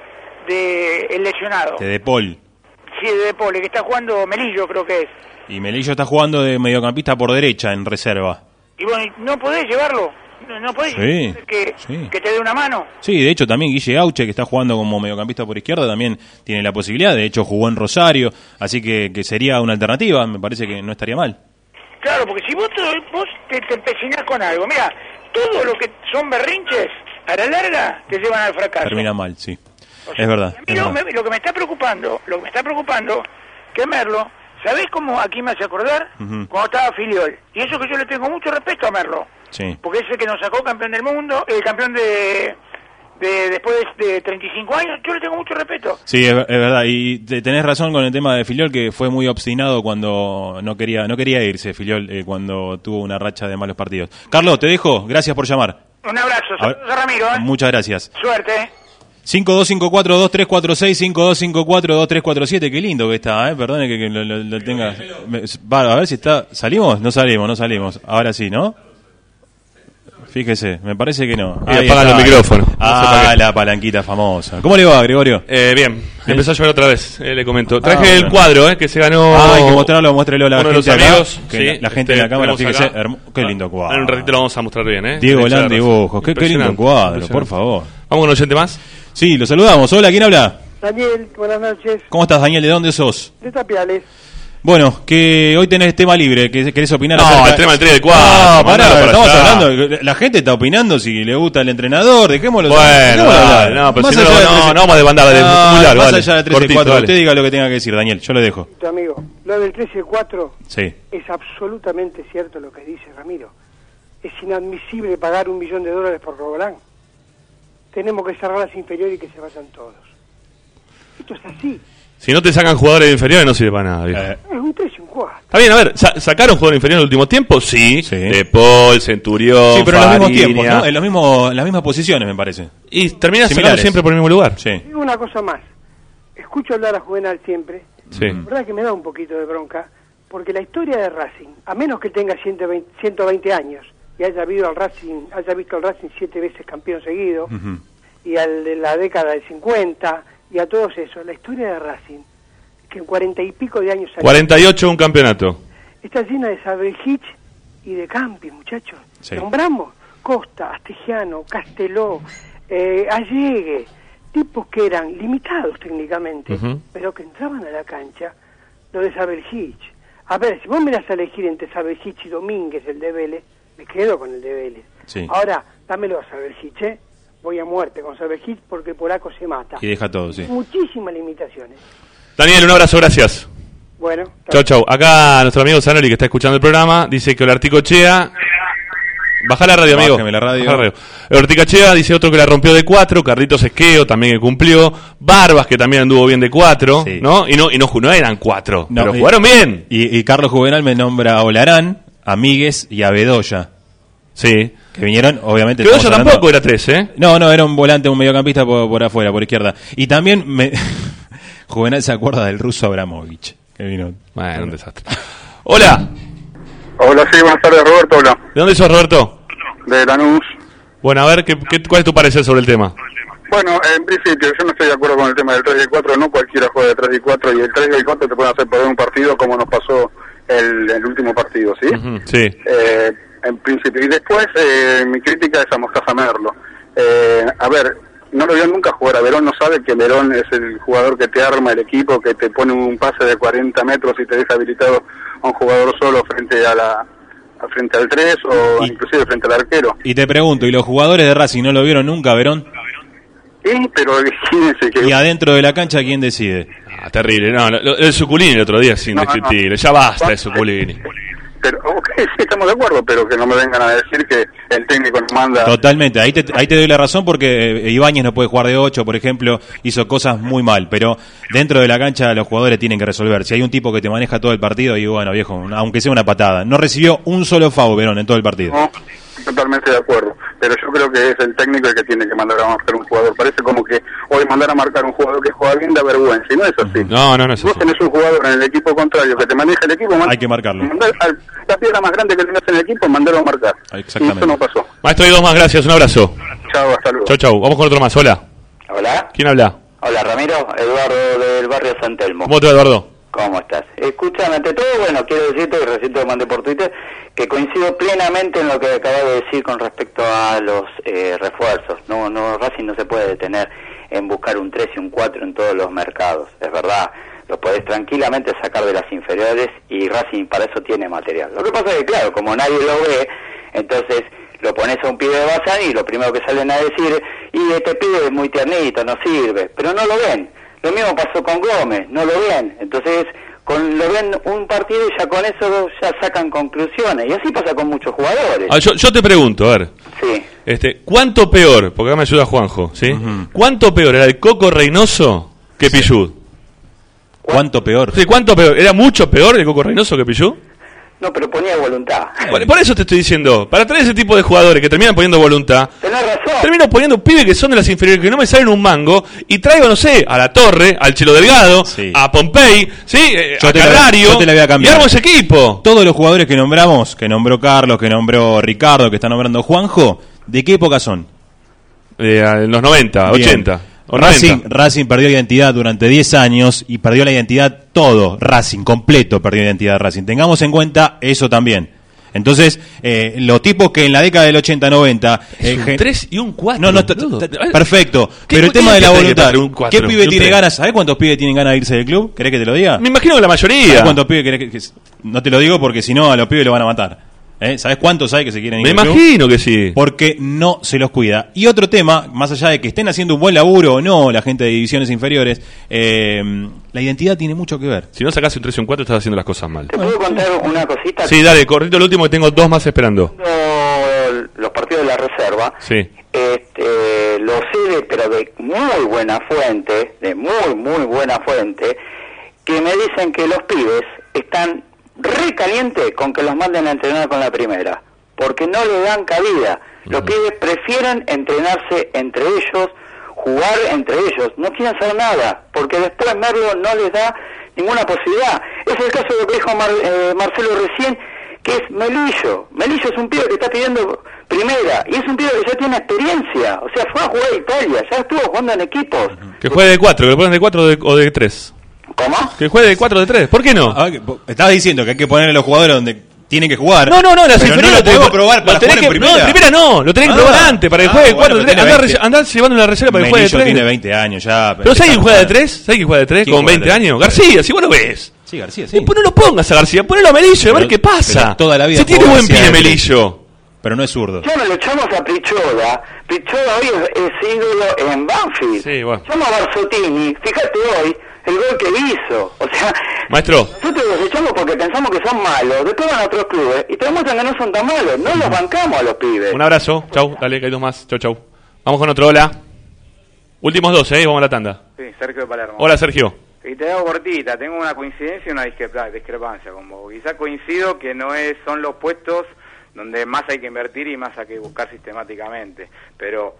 el lesionado. De Paul. Sí, de Pole, que está jugando Melillo, creo que es. Y Melillo está jugando de mediocampista por derecha en reserva. Y bueno, no podés llevarlo, no podés Sí, que te dé una mano. Sí, de hecho también Guille Auche, que está jugando como mediocampista por izquierda, también tiene la posibilidad. De hecho jugó en Rosario, así que sería una alternativa. Me parece que no estaría mal. Claro, porque si vos te empecinás con algo, mira, todo lo que son berrinches, a la larga te llevan al fracaso. Termina mal, sí. O sea, Es verdad. a mí lo que me está preocupando, que Merlo, ¿sabés cómo aquí me hace acordar? Ujú. Cuando estaba Filiol. Y eso que yo le tengo mucho respeto a Merlo. Sí. Porque es el que nos sacó campeón del mundo, el campeón de después de 35 años, yo le tengo mucho respeto. Sí, es verdad. Y tenés razón con el tema de Filiol, que fue muy obstinado cuando no quería irse Filiol, cuando tuvo una racha de malos partidos. Carlos, te dejo. Gracias por llamar. Un abrazo. Saludos a Ramiro. Muchas gracias. Suerte. 5254-2346, 5254-2347. Qué lindo que está, perdone que lo tenga. Va, a ver si está. ¿Salimos? No salimos. Ahora sí, ¿no? Fíjese, me parece que no. Y apagan los micrófonos. La palanquita famosa. ¿Cómo le va, Gregorio? Bien, empezó a llover otra vez, le comento. Traje el cuadro, que se ganó. Hay que muéstrelo a la uno gente de los amigos. acá, que la gente de la cámara, fíjese. Qué lindo cuadro. En un ratito lo vamos a mostrar bien, Diego Lan dibujos. Qué lindo cuadro, por favor. ¿Vamos con un oyente más? Sí, lo saludamos. Hola, ¿quién habla? Daniel, buenas noches. ¿Cómo estás, Daniel? ¿De dónde sos? De Tapiales. Bueno, que hoy tenés tema libre, que querés opinar acerca... el tema del 3 del 4. No, pará, estamos hablando, la gente está opinando si le gusta el entrenador, dejémoslo. Bueno, no, pero si no vamos a demandar de muy largo. Más allá de 3 y 4, usted diga lo que tenga que decir, Daniel, yo le dejo. Tu amigo, lo del 3 y el 4 sí. Es absolutamente cierto lo que dice Ramiro. Es inadmisible pagar $1 millón por Roland. Tenemos que cerrar las inferiores y que se vayan todos. Esto es así. Si no te sacan jugadores de inferiores no sirve para nada. Es un 3 y un 4. Está bien, a ver, ¿sacaron jugadores inferiores en el último tiempo? Sí. De Paul, Centurión, sí, pero Fariña. En los mismos tiempos, ¿no? En las mismas posiciones, me parece. Y termina sacando siempre por el mismo lugar. Sí. Digo una cosa más. Escucho hablar a Juvenal siempre. Sí. La verdad que me da un poquito de bronca, porque la historia de Racing, a menos que tenga 120 años y haya visto al Racing 7 veces campeón seguido, y al de la década del 50, y a todos esos, la historia de Racing, que en 40 y pico de años... 48 un campeonato. Está llena de Saberhich y de Campi, muchachos. Sí. Nombramos Costa, Astesiano, Casteló, Allegue, tipos que eran limitados técnicamente, pero que entraban a la cancha. Lo de Saberhich. A ver, si vos me das a elegir entre Saberhich y Domínguez, el de Vélez, me quedo con el de Vélez. Sí. Ahora, dámelo a Saberhich, voy a muerte con Cervejit porque el polaco se mata. Y deja todo, sí. Muchísimas limitaciones. Daniel, un abrazo, gracias. Bueno. Chau. Acá nuestro amigo Zanoli, que está escuchando el programa, dice que Olarticochea... Baja la radio, amigo. Bájame la radio. Orticochea dice otro que la rompió de 4, Carlitos Esqueo también que cumplió, Barbas que también anduvo bien de 4, sí. ¿No? Y no eran 4, no, pero jugaron bien. Y Carlos Juvenal me nombra a Olarán, a Míguez y a Bedoya. Sí. Que vinieron, obviamente... Bedoya tampoco era 3, ¿eh? No, era un volante, un mediocampista por afuera, por izquierda. Y también Juvenal se acuerda del ruso Abramovich, que vino. Bueno, un desastre. Hola. Hola, sí, buenas tardes, Roberto, hola. ¿De dónde sos, Roberto? De Lanús. Bueno, a ver, ¿cuál es tu parecer sobre el tema? Bueno, en principio, yo no estoy de acuerdo con el tema del 3 y 4, no cualquiera juega de 3 y 4, y el 3 y 4 te pueden hacer perder un partido como nos pasó el último partido, ¿sí? Sí. En principio, y después mi crítica es a Mostaza Merlo. A ver, no lo vio nunca jugar a Verón, no sabe que Verón es el jugador que te arma el equipo, que te pone un pase de 40 metros y te deja habilitado a un jugador solo frente al 3 o inclusive frente al arquero. Y te pregunto, ¿y los jugadores de Racing no lo vieron nunca, Verón? Sí, pero fíjense que... ¿Y adentro de la cancha quién decide? Terrible, no, el Suculini el otro día es indescriptible, ya basta de Suculini. Pero, sí, estamos de acuerdo, pero que no me vengan a decir que el técnico nos manda... Totalmente, ahí te doy la razón porque Ibáñez no puede jugar de 8, por ejemplo, hizo cosas muy mal, pero dentro de la cancha los jugadores tienen que resolver. Si hay un tipo que te maneja todo el partido, y bueno, viejo, aunque sea una patada, no recibió un solo foul, Verón, en todo el partido. No, totalmente de acuerdo, pero yo creo que es el técnico el que tiene que mandar a marcar un jugador. Parece como que hoy mandar a marcar un jugador que juega bien da vergüenza, y no es así. No es así. Vos tenés un jugador en el equipo contrario que te maneja el equipo, hay que marcarlo. La piedra más grande que tengas en el equipo, mandarlo a marcar. Exactamente. Y eso no pasó. Maestro, hay dos más, gracias, un abrazo. Chao, hasta luego. Chau. Vamos con otro más, hola. Hola. ¿Quién habla? Hola, Ramiro, Eduardo del barrio San Telmo. ¿Cómo te va, Eduardo? ¿Cómo estás? Escúchame, ante todo, bueno, quiero decirte, y recién te lo mandé por Twitter, que coincido plenamente en lo que acabas de decir con respecto a los refuerzos. Racing no se puede detener en buscar un 3 y un 4 en todos los mercados, es verdad. Lo podés tranquilamente sacar de las inferiores y Racing para eso tiene material. Lo que pasa es que, claro, como nadie lo ve, entonces lo pones a un pibe de Bazán y lo primero que salen a decir, y este pibe es muy tiernito, no sirve, pero no lo ven. Lo mismo pasó con Gómez, no lo ven. Entonces, lo ven un partido y ya con eso ya sacan conclusiones. Y así pasa con muchos jugadores. Yo te pregunto, a ver. Sí. ¿Cuánto peor, porque acá me ayuda Juanjo, ¿sí? ¿Cuánto peor era el Coco Reynoso que Pillud? ¿Cuánto peor? Sí, ¿cuánto peor? ¿Era mucho peor el Coco Reynoso que Pillud? No, pero ponía voluntad. Por eso te estoy diciendo, para traer ese tipo de jugadores que terminan poniendo voluntad, tenés razón. Termino poniendo pibes que son de las inferiores, que no me salen un mango, y traigo, no sé, a La Torre, al Chelo Delgado, a Pompey, ¿sí? A Canario, yo te la voy a cambiar. Y armo ese equipo. Todos los jugadores que nombramos, que nombró Carlos, que nombró Ricardo, que está nombrando Juanjo, ¿de qué época son? Los 90, bien. 80. Racing perdió identidad durante 10 años y perdió la identidad todo. Racing, completo perdió identidad Racing. Tengamos en cuenta eso también. Entonces, los tipos que en la década del 80-90... un 3 y un 4. Perfecto. Pero el tema de la voluntad... ¿Qué pibe tiene ganas? ¿Sabés cuántos pibes tienen ganas de irse del club? ¿Querés que te lo diga? Me imagino que la mayoría. ¿Sabés cuántos pibes querés que...? No te lo digo porque si no a los pibes lo van a matar. ¿Sabes cuántos hay que se quieren ir? Me imagino que sí. Porque no se los cuida. Y otro tema, más allá de que estén haciendo un buen laburo o no la gente de divisiones inferiores, la identidad tiene mucho que ver. Si no sacás un 3 y un 4 estás haciendo las cosas mal. ¿Te puedo contar una cosita? Sí, dale, corrito el último que tengo 2 más esperando. Los partidos de la reserva, sí. Lo sé, pero de muy buena fuente, que me dicen que los pibes están recaliente con que los manden a entrenar con la primera, porque no le dan cabida. Los pibes prefieren entrenarse entre ellos, jugar entre ellos, no quieren hacer nada, porque después Merlo no les da ninguna posibilidad. Es el caso de lo que dijo Marcelo recién, que es Melillo. Melillo es un pibe que está pidiendo primera, y es un pibe que ya tiene experiencia, o sea, fue a jugar a Italia, ya estuvo jugando en equipos. Que juegue de 4, que ponen de 4 o de 3. ¿Cómo? Que juegue de 4 de 3, ¿por qué no? Estabas diciendo que hay que ponerle a los jugadores donde tienen que jugar. No, las inferiores no lo podemos probar para jugar en primera. No, en primera no, lo tenés que probar antes para que juegue de 4 de 3. Andá llevando una reserva para que juegue de 3. Tiene 20 años ya. ¿Pero sabés quién juega de 3? ¿Sabés quién juega de 3 con 20 años? García, si vos lo ves. Sí, García, sí. Después no lo pongas a García, ponelo a Melillo, a ver qué pasa. Toda la vida si tiene buen pie Melillo. Pero no es zurdo. Ya no lo echamos a Prichoda. Prichoda hoy es ídolo en Banfield. Sí, bueno. Llamo a Barzottini, fíjate hoy el gol que hizo. O sea, maestro, nosotros los echamos porque pensamos que son malos. Después van a otros clubes y te demuestran que no son tan malos. No los bancamos a los pibes. un abrazo. Chau, dale, que hay 2 más. Chau. Vamos con otro, hola. Últimos 2, vamos a la tanda. Sí, Sergio de Palermo. Hola, Sergio. Y te hago cortita, tengo una coincidencia y una discrepancia con vos. Quizás coincido que son los puestos donde más hay que invertir y más hay que buscar sistemáticamente. Pero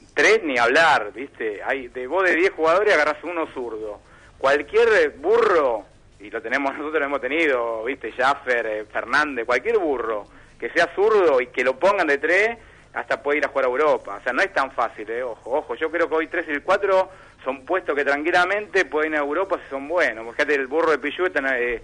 3 ni hablar, ¿viste? Vos de 10 jugadores agarrás uno zurdo. Cualquier burro, y nosotros lo hemos tenido, ¿viste? Jaffer, Fernández, cualquier burro que sea zurdo y que lo pongan de 3, hasta puede ir a jugar a Europa. O sea, no es tan fácil, ojo. Yo creo que hoy 3 y el 4 son puestos que tranquilamente pueden ir a Europa si son buenos. Fíjate, el burro de Pichu está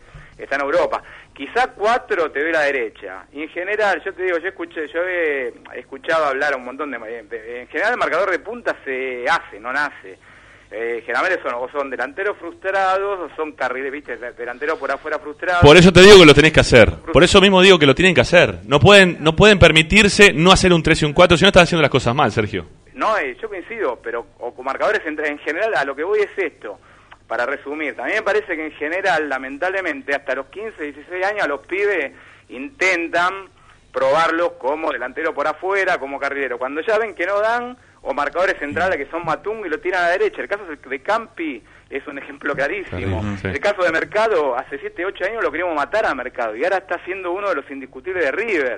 en Europa. Quizá 4 te doy la derecha. Y en general, yo te digo, yo he escuchado hablar a un montón de... En general el marcador de punta se hace, no nace. Generalmente son delanteros frustrados o son carriles, ¿viste? Delanteros por afuera frustrados. Por eso te digo que lo tenés que hacer. Por eso mismo digo que lo tienen que hacer. No pueden permitirse no hacer un 3 y un 4, si no están haciendo las cosas mal, Sergio. No, yo coincido, pero con marcadores en general, a lo que voy es esto. Para resumir, también me parece que en general, lamentablemente, hasta los 15, 16 años, a los pibes intentan probarlos como delantero por afuera, como carrilero. Cuando ya ven que no dan, o marcadores centrales que son Matungo y lo tiran a la derecha. El caso de Campi es un ejemplo clarísimo. Sí. El caso de Mercado, hace 7, 8 años lo queríamos matar a Mercado, y ahora está siendo uno de los indiscutibles de River.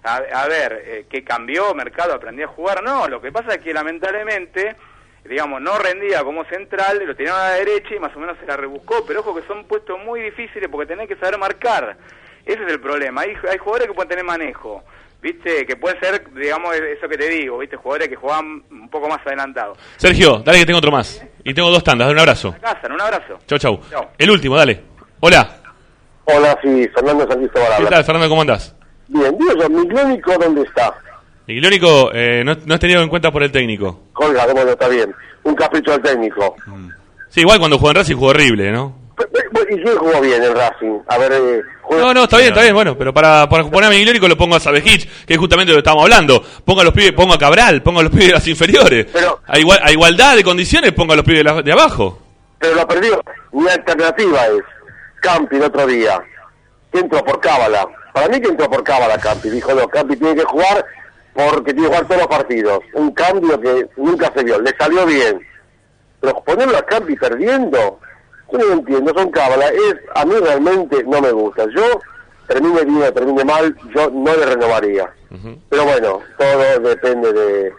A ver, ¿qué cambió? Mercado aprendió a jugar. No, lo que pasa es que lamentablemente, digamos, no rendía como central, lo tiraron a la derecha y más o menos se la rebuscó, pero ojo que son puestos muy difíciles porque tenés que saber marcar. Ese es el problema. Hay jugadores que pueden tener manejo, ¿viste? Que puede ser, digamos, eso que te digo, ¿viste? Jugadores que juegan un poco más adelantados. Sergio, dale que tengo otro más. Y tengo 2 tandas, un abrazo. Un abrazo. Chau. El último, dale. Hola. Hola, sí, Fernando San Cristóbal. ¿Qué tal, Fernando? ¿Cómo andás? Bien, digo yo, Miglónico, ¿dónde está? Miglónico no es tenido en cuenta por el técnico. Colgado, bueno, está bien. Un capricho del técnico. Sí, igual cuando jugó en Racing jugó horrible, ¿no? ¿Y quién jugó bien en Racing? A ver... No, está bien, bueno, pero para poner a Miglónico lo pongo a Sabejich, que es justamente lo que estábamos hablando. Pongo a Cabral, pongo a los pibes de las inferiores. Pero, a igualdad de condiciones pongo a los pibes de abajo. Pero lo perdió. Mi alternativa es Campi el otro día, que entró por cábala. Para mí que entró por cábala Campi. Dijo, no, Campi tiene que jugar porque tiene que jugar todos los partidos. Un cambio que nunca se vio. Le salió bien. Pero ponerlo a Campi perdiendo, yo no lo entiendo, son cábalas. A mí realmente no me gusta. Yo, termine bien o termine mal, yo no le renovaría. Pero bueno, todo depende de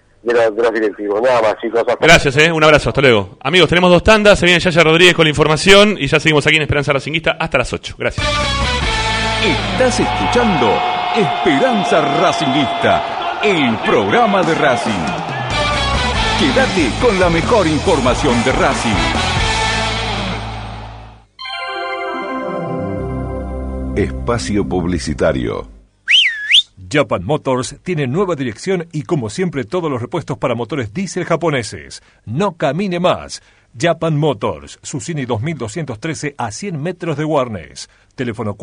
los directivos. Nada más, chicos. Gracias, un abrazo, hasta luego. Amigos, tenemos 2 tandas, se viene Yaya Rodríguez con la información y ya seguimos aquí en Esperanza Racinguista hasta las 8. Gracias. Estás escuchando Esperanza Racinguista, el programa de Racing. Quédate con la mejor información de Racing. Espacio publicitario. Japan Motors tiene nueva dirección y como siempre todos los repuestos para motores diésel japoneses. No camine más. Japan Motors, Susini 2213 a 100 metros de Warnes. Teléfono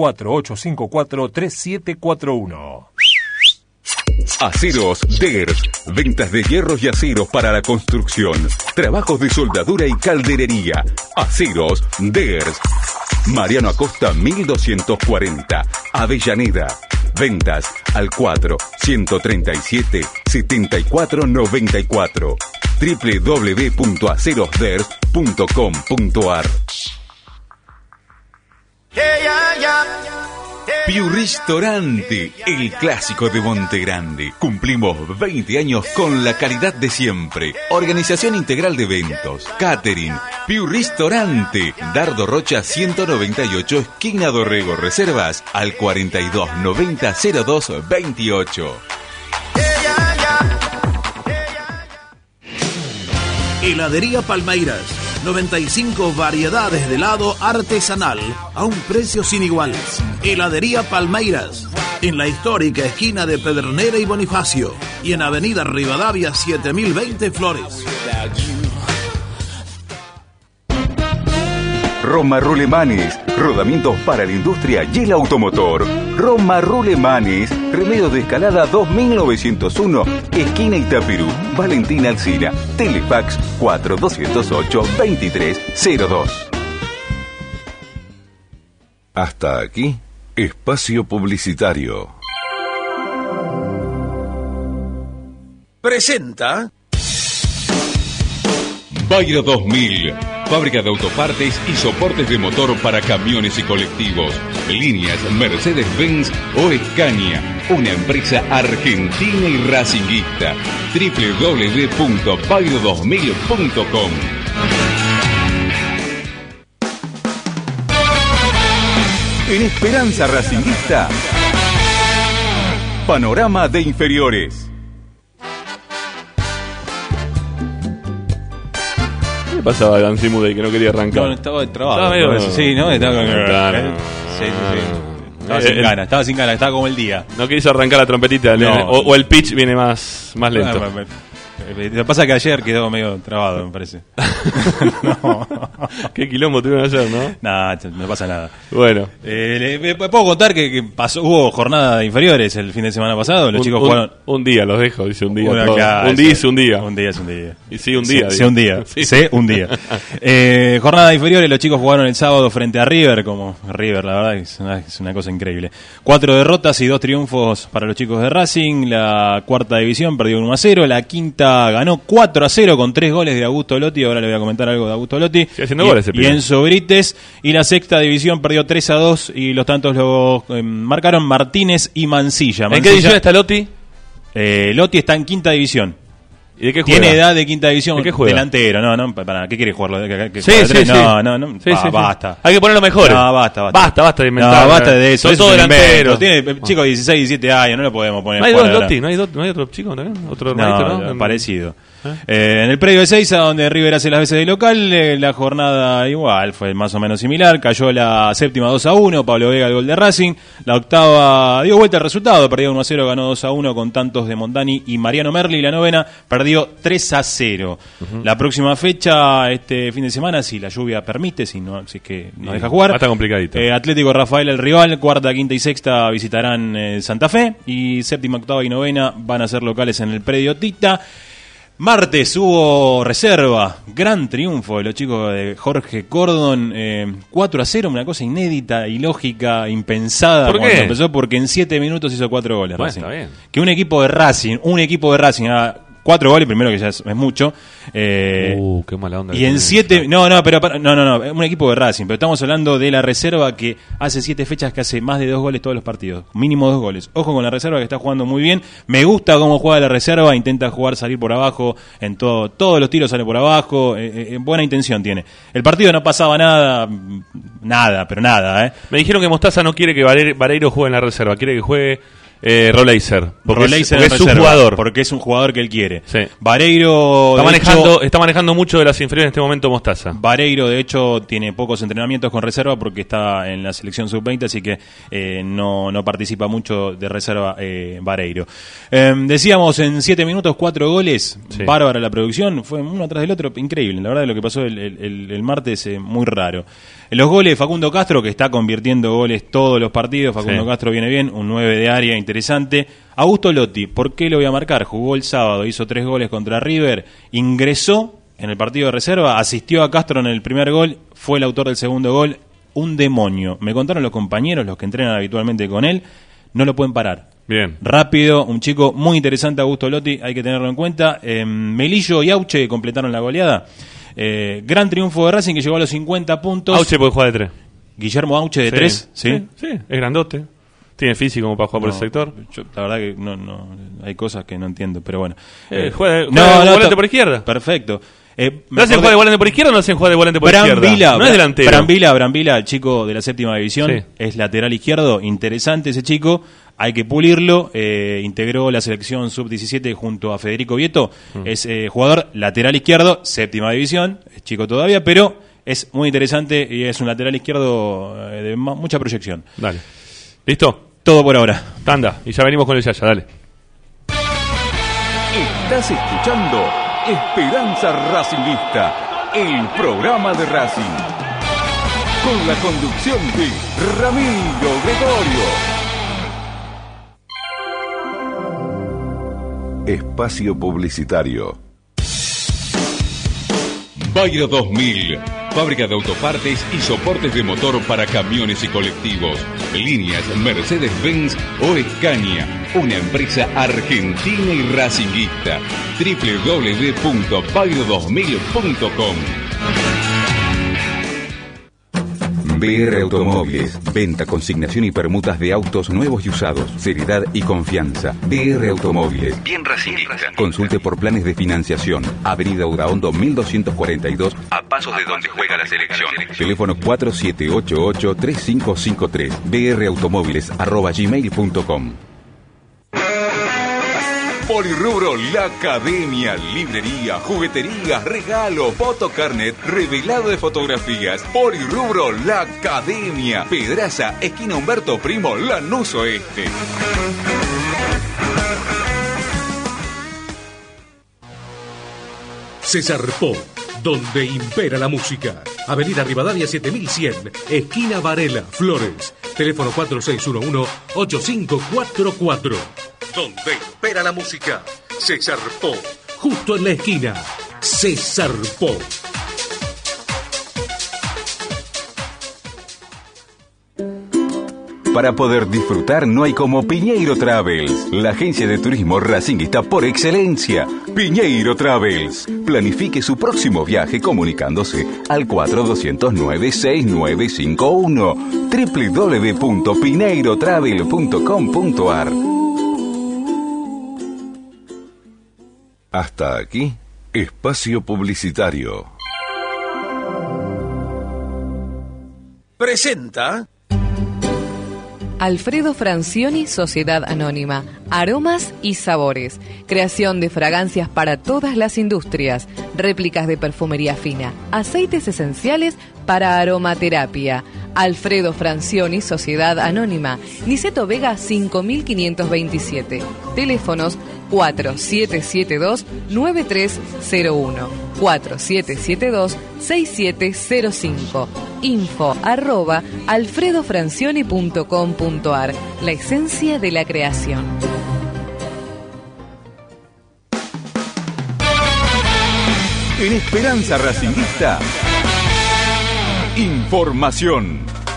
4854-3741. Aceros Ders, ventas de hierros y aceros para la construcción, trabajos de soldadura y calderería. Aceros Ders, Mariano Acosta 1240, Avellaneda. Ventas al 4-137-7494, www.acerosders.com.ar. Piu Ristorante, el clásico de Montegrande. Cumplimos 20 años con la calidad de siempre. Organización integral de eventos, catering. Piu Ristorante, Dardo Rocha 198, esquina Dorrego. Reservas al 4290-0228. Heladería Palmeiras, 95 variedades de helado artesanal a un precio sin igual. Heladería Palmeiras, en la histórica esquina de Pedernera y Bonifacio y en Avenida Rivadavia 7020 Flores. Roma Rulemanes, rodamientos para la industria y el automotor. Roma Rulemanes, Remedio de Escalada 2901, esquina Itapirú, Valentín Alsina, Telefax 4208-2302. Hasta aquí, espacio publicitario. Presenta Bayro 2000, fábrica de autopartes y soportes de motor para camiones y colectivos. Líneas Mercedes-Benz o Scania, una empresa argentina y racinguista. www.bayro2000.com. En Esperanza Racinguista, panorama de inferiores. ¿Qué pasaba a Gansimude que no quería arrancar? No, estaba trabado. Estaba medio... Sí, ¿no? Estaba con... Claro. Sí. Estaba sin ganas, estaba como el día. No quiso arrancar la trompetita, No. o el pitch viene más lento. Lo que pasa es que ayer quedó medio trabado, me parece. No. Qué quilombo tuvieron ayer, ¿no? Nah, no pasa nada. Bueno. Puedo contar que hubo jornada de inferiores el fin de semana pasado. Los chicos jugaron. Un día, los dejo, dice un día. Un día es un día. Un día es un día. Y sí, un día. Sí, un día. Sí. Sí, un día. Jornada de inferiores, los chicos jugaron el sábado frente a River. Como River, la verdad, es una cosa increíble. 4 derrotas y 2 triunfos para los chicos de Racing. La cuarta división perdió 1-0. La quinta ganó 4-0 con 3 goles de Augusto Lotti. Ahora le voy a comentar algo de Augusto Lotti. Sí, haciendo goles ese y Enzo Brites. Y la sexta división perdió 3-2 y los tantos los marcaron Martínez y Mancilla. ¿En qué división está Lotti? Lotti está en quinta división. ¿Y de qué juega? Tiene edad de quinta división. ¿De qué juega? Delantero, no, ¿para qué quiere jugarlo? Sí. No, Sí. basta. Hay que ponerlo mejor. No, basta de inventar. No, basta de eso. Son todos delanteros. Tiene chicos de 16, 17 años, no lo podemos poner. ¿No hay dos Lotti? ¿No hay otro chico también? ¿Otro hermanito, no? Parecido. En el predio de Seiza, donde River hace las veces de local, la jornada igual fue más o menos similar. Cayó la séptima 2-1, Pablo Vega el gol de Racing. La octava dio vuelta el resultado, perdió 1-0, ganó 2-1 con tantos de Montani y Mariano Merli. La novena perdió 3-0. La próxima fecha, este fin de semana, si la lluvia permite, si es que nos deja jugar. Está complicadito. Atlético Rafael el rival, cuarta, quinta y sexta visitarán Santa Fe. Y séptima, octava y novena van a ser locales en el predio Tita. Martes hubo reserva, gran triunfo de los chicos de Jorge Cordon, 4-0, una cosa inédita, ilógica, impensada. ¿Por qué? Cuando empezó, porque en 7 minutos hizo 4 goles. Bueno, Racing. está bien. Que un equipo de Racing haga 4 goles, primero que ya es mucho. Qué mala onda. Y en 7... No, un equipo de Racing, pero estamos hablando de la reserva que hace 7 fechas que hace más de 2 goles todos los partidos. Mínimo 2 goles. Ojo con la reserva que está jugando muy bien. Me gusta cómo juega la reserva, intenta salir por abajo, en todos los tiros sale por abajo, buena intención tiene. El partido no pasaba nada, pero nada. Me dijeron que Mostaza no quiere que Vareiro juegue en la reserva, quiere que juegue... Roleiser, porque es su jugador. Porque es un jugador que él quiere. Sí. Vareiro está manejando mucho de las inferiores en este momento Mostaza. Vareiro, de hecho, tiene pocos entrenamientos con reserva porque está en la selección sub-20, así que no participa mucho de reserva Vareiro. Decíamos, en 7 minutos, 4 goles. Sí. Bárbara la producción, fue uno atrás del otro, increíble. La verdad, lo que pasó el martes, muy raro. En los goles, Facundo Castro, que está convirtiendo goles todos los partidos. Facundo Castro viene bien, un 9 de área interesante. Augusto Lotti, ¿por qué lo voy a marcar? Jugó el sábado, hizo 3 goles contra River, ingresó en el partido de reserva, asistió a Castro en el primer gol, fue el autor del segundo gol. Un demonio. Me contaron los compañeros, los que entrenan habitualmente con él, no lo pueden parar. Bien. Rápido, un chico muy interesante, Augusto Lotti, hay que tenerlo en cuenta. Melillo y Auche completaron la goleada. Gran triunfo de Racing, que llegó a los 50 puntos. Auche puede jugar de 3. Guillermo Auche de 3, ¿sí? Sí, es grandote. Tiene físico como para jugar por el sector. La verdad que no hay cosas que no entiendo, pero bueno. Juega de volante por izquierda. Perfecto. ¿No hacen jugar de volante por izquierda o no hacen jugar de volante por izquierda? No es delantero. Brambila, el chico de la séptima división, es lateral izquierdo. Interesante ese chico. Hay que pulirlo. Integró la selección sub-17 junto a Federico Vieto. Es jugador lateral izquierdo, séptima división. Es chico todavía, pero es muy interesante y es un lateral izquierdo de mucha proyección. Dale. ¿Listo? Todo por ahora. Tanda. Y ya venimos con el Yaya, dale. Estás escuchando Esperanza Racingista, el programa de Racing. Con la conducción de Ramiro Gregorio. Espacio Publicitario. Bayro 2000, fábrica de autopartes y soportes de motor para camiones y colectivos. Líneas Mercedes-Benz o Scania, una empresa argentina y racinguista. www.bayro2000.com. BR Automóviles, venta, consignación y permutas de autos nuevos y usados, seriedad y confianza. BR Automóviles, bien racinguista. Consulte por planes de financiación. Avenida Udaondo 1242, a pasos de donde juega la selección. Teléfono 4788-3553. brautomóviles@gmail.com. Polirrubro La Academia, librería, juguetería, regalo, fotocarnet, revelado de fotografías. Polirrubro La Academia, Pedraza, esquina Humberto Primo, Lanús Oeste. César Pop, donde impera la música. Avenida Rivadavia 7100, esquina Varela, Flores. Teléfono 4611-8544. Donde impera la música. César Pop, justo en la esquina. César Pop. Para poder disfrutar no hay como Piñeiro Travels, la agencia de turismo racinguista por excelencia. Piñeiro Travels. Planifique su próximo viaje comunicándose al 4209-6951. www.pineirotravel.com.ar. Hasta aquí, Espacio Publicitario. Presenta Alfredo Francioni, Sociedad Anónima. Aromas y sabores. Creación de fragancias para todas las industrias. Réplicas de perfumería fina. Aceites esenciales para aromaterapia. Alfredo Francioni, Sociedad Anónima. Niceto Vega 5527. Teléfonos 4772-9301. 4772-6705. info@alfredofrancioni.com.ar. La esencia de la creación. En Esperanza Racinguista, información.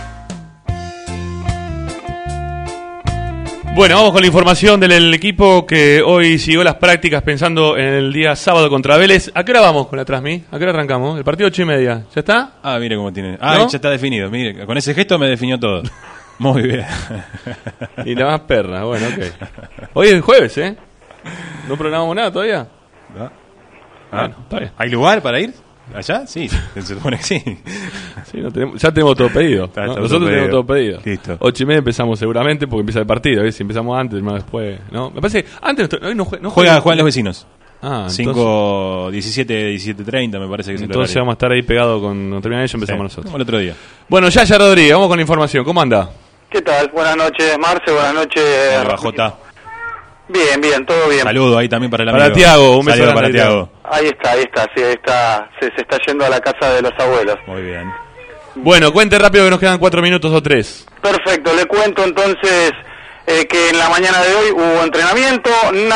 Bueno, vamos con la información del equipo que hoy siguió las prácticas pensando en el día sábado contra Vélez. ¿A qué hora vamos con la Transmi? ¿A qué hora arrancamos? El partido 8:30. ¿Ya está? Ah, mire cómo tiene. Ah, ¿no? Ya está definido. Mire, con ese gesto me definió todo. Muy bien. Y la más perra, bueno, ok. Hoy es jueves, ¿eh? ¿No programamos nada todavía? Bueno, está bien. ¿Hay lugar para ir? ¿Allá? Sí, se supone que sí. Sí, ya tenemos todo pedido, ¿no? Todo Nosotros tenemos todo pedido. Listo. 8:30 empezamos seguramente porque empieza el partido. ¿Ves? Si empezamos antes, más después, ¿no? Me parece que antes hoy no juegan los vecinos. Ah, 5, 17, 17:30 me parece que es el entonces horario. vamos a estar ahí pegados cuando terminan ellos, empezamos nosotros. Como el otro día. Bueno, Yaya Rodríguez, vamos con la información. ¿Cómo anda? ¿Qué tal? Buenas noches, Marce. Buenas noches, Jota. Bien, todo bien. Saludo ahí también para el amigo. Para Tiago, un beso Saludo grande, para Tiago. Ahí está, sí, se está yendo a la casa de los abuelos. Muy bien. Bueno, cuente rápido que nos quedan 4 minutos o 3. Perfecto, le cuento entonces que en la mañana de hoy hubo entrenamiento,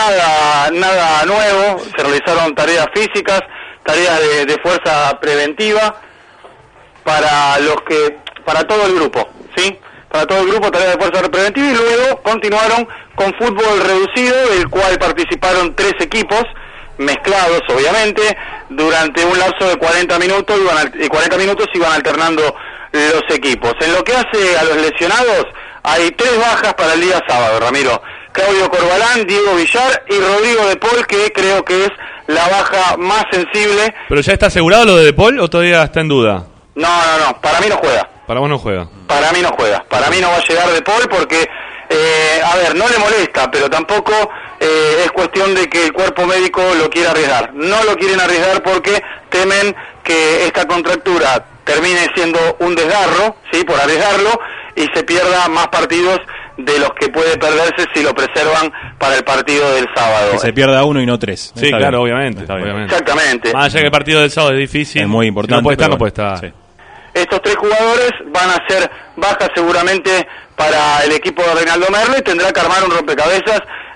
nada nuevo, se realizaron tareas físicas, tareas de fuerza preventiva para todo el grupo, ¿sí? Para todo el grupo, tareas de fuerza preventiva, y luego continuaron con fútbol reducido, del cual participaron 3 equipos, mezclados obviamente, durante un lapso de 40 minutos iban alternando los equipos. En lo que hace a los lesionados, hay 3 bajas para el día sábado, Ramiro. Claudio Corbalán, Diego Villar y Rodrigo De Paul, que creo que es la baja más sensible. ¿Pero ya está asegurado lo de De Paul o todavía está en duda? No, para mí no juega. Para vos no juega. Para mí no juega. Para mí no va a llegar De Paul porque, no le molesta, pero tampoco es cuestión de que el cuerpo médico lo quiera arriesgar. No lo quieren arriesgar porque temen que esta contractura termine siendo un desgarro, ¿sí? Por arriesgarlo, y se pierda más partidos de los que puede perderse si lo preservan para el partido del sábado. Que se pierda 1 y no 3. Sí, claro, obviamente. Exactamente. Más allá que el partido del sábado es difícil. Es muy importante. No puede estar. Sí. Estos 3 jugadores van a ser bajas seguramente para el equipo de Reinaldo Merlo y tendrá que armar un rompecabezas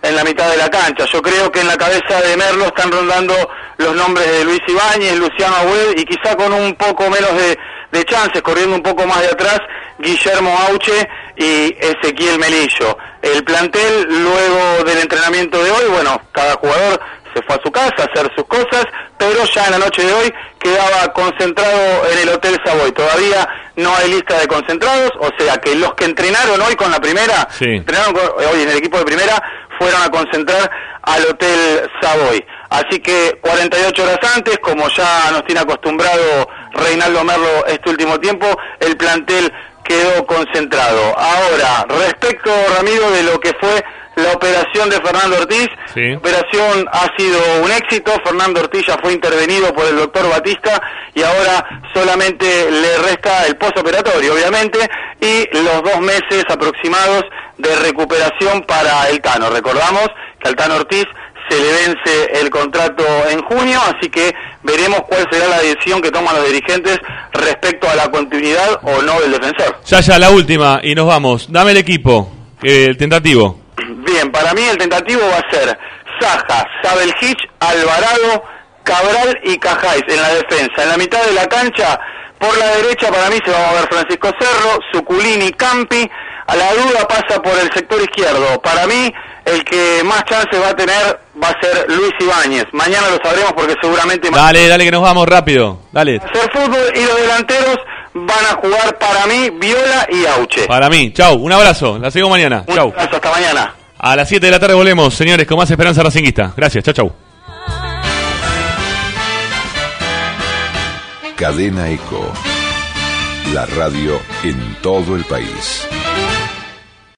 en la mitad de la cancha. Yo creo que en la cabeza de Merlo están rondando los nombres de Luis Ibáñez, Luciano Agüed y quizá con un poco menos de chances, corriendo un poco más de atrás, Guillermo Auche y Ezequiel Melillo. El plantel, luego del entrenamiento de hoy, bueno, cada jugador se fue a su casa a hacer sus cosas, pero ya en la noche de hoy quedaba concentrado en el Hotel Savoy. Todavía no hay lista de concentrados, o sea que los que entrenaron hoy con la primera, entrenaron hoy en el equipo de primera, fueron a concentrar al Hotel Savoy. Así que 48 horas antes, como ya nos tiene acostumbrado Reinaldo Merlo este último tiempo, el plantel quedó concentrado. Ahora, respecto, Ramiro, de lo que fue la operación de Fernando Ortiz, la operación ha sido un éxito. Fernando Ortiz ya fue intervenido por el doctor Batista y ahora solamente le resta el postoperatorio, obviamente, y los 2 meses aproximados de recuperación para el Tano. Recordamos que al Tano Ortiz se le vence el contrato en junio, así que veremos cuál será la decisión que toman los dirigentes respecto a la continuidad o no del defensor. Ya, la última, y nos vamos. Dame el equipo, el tentativo. Bien, para mí el tentativo va a ser Saja, Sabelhich, Alvarado, Cabral y Cajáis en la defensa. En la mitad de la cancha, por la derecha, para mí se va a mover Francisco Cerro, Zuculini, Campi. A la duda pasa por el sector izquierdo. Para mí, el que más chances va a tener va a ser Luis Ibáñez. Mañana lo sabremos porque seguramente... Dale, que nos vamos rápido. Dale. Hacer fútbol y los delanteros van a jugar para mí Viola y Auche. Para mí. Chau, un abrazo. La seguimos mañana. Un abrazo, hasta mañana. A las 7 de la tarde volvemos, señores, con más Esperanza Racinguista. Gracias, chau. Cadena Eco. La radio en todo el país.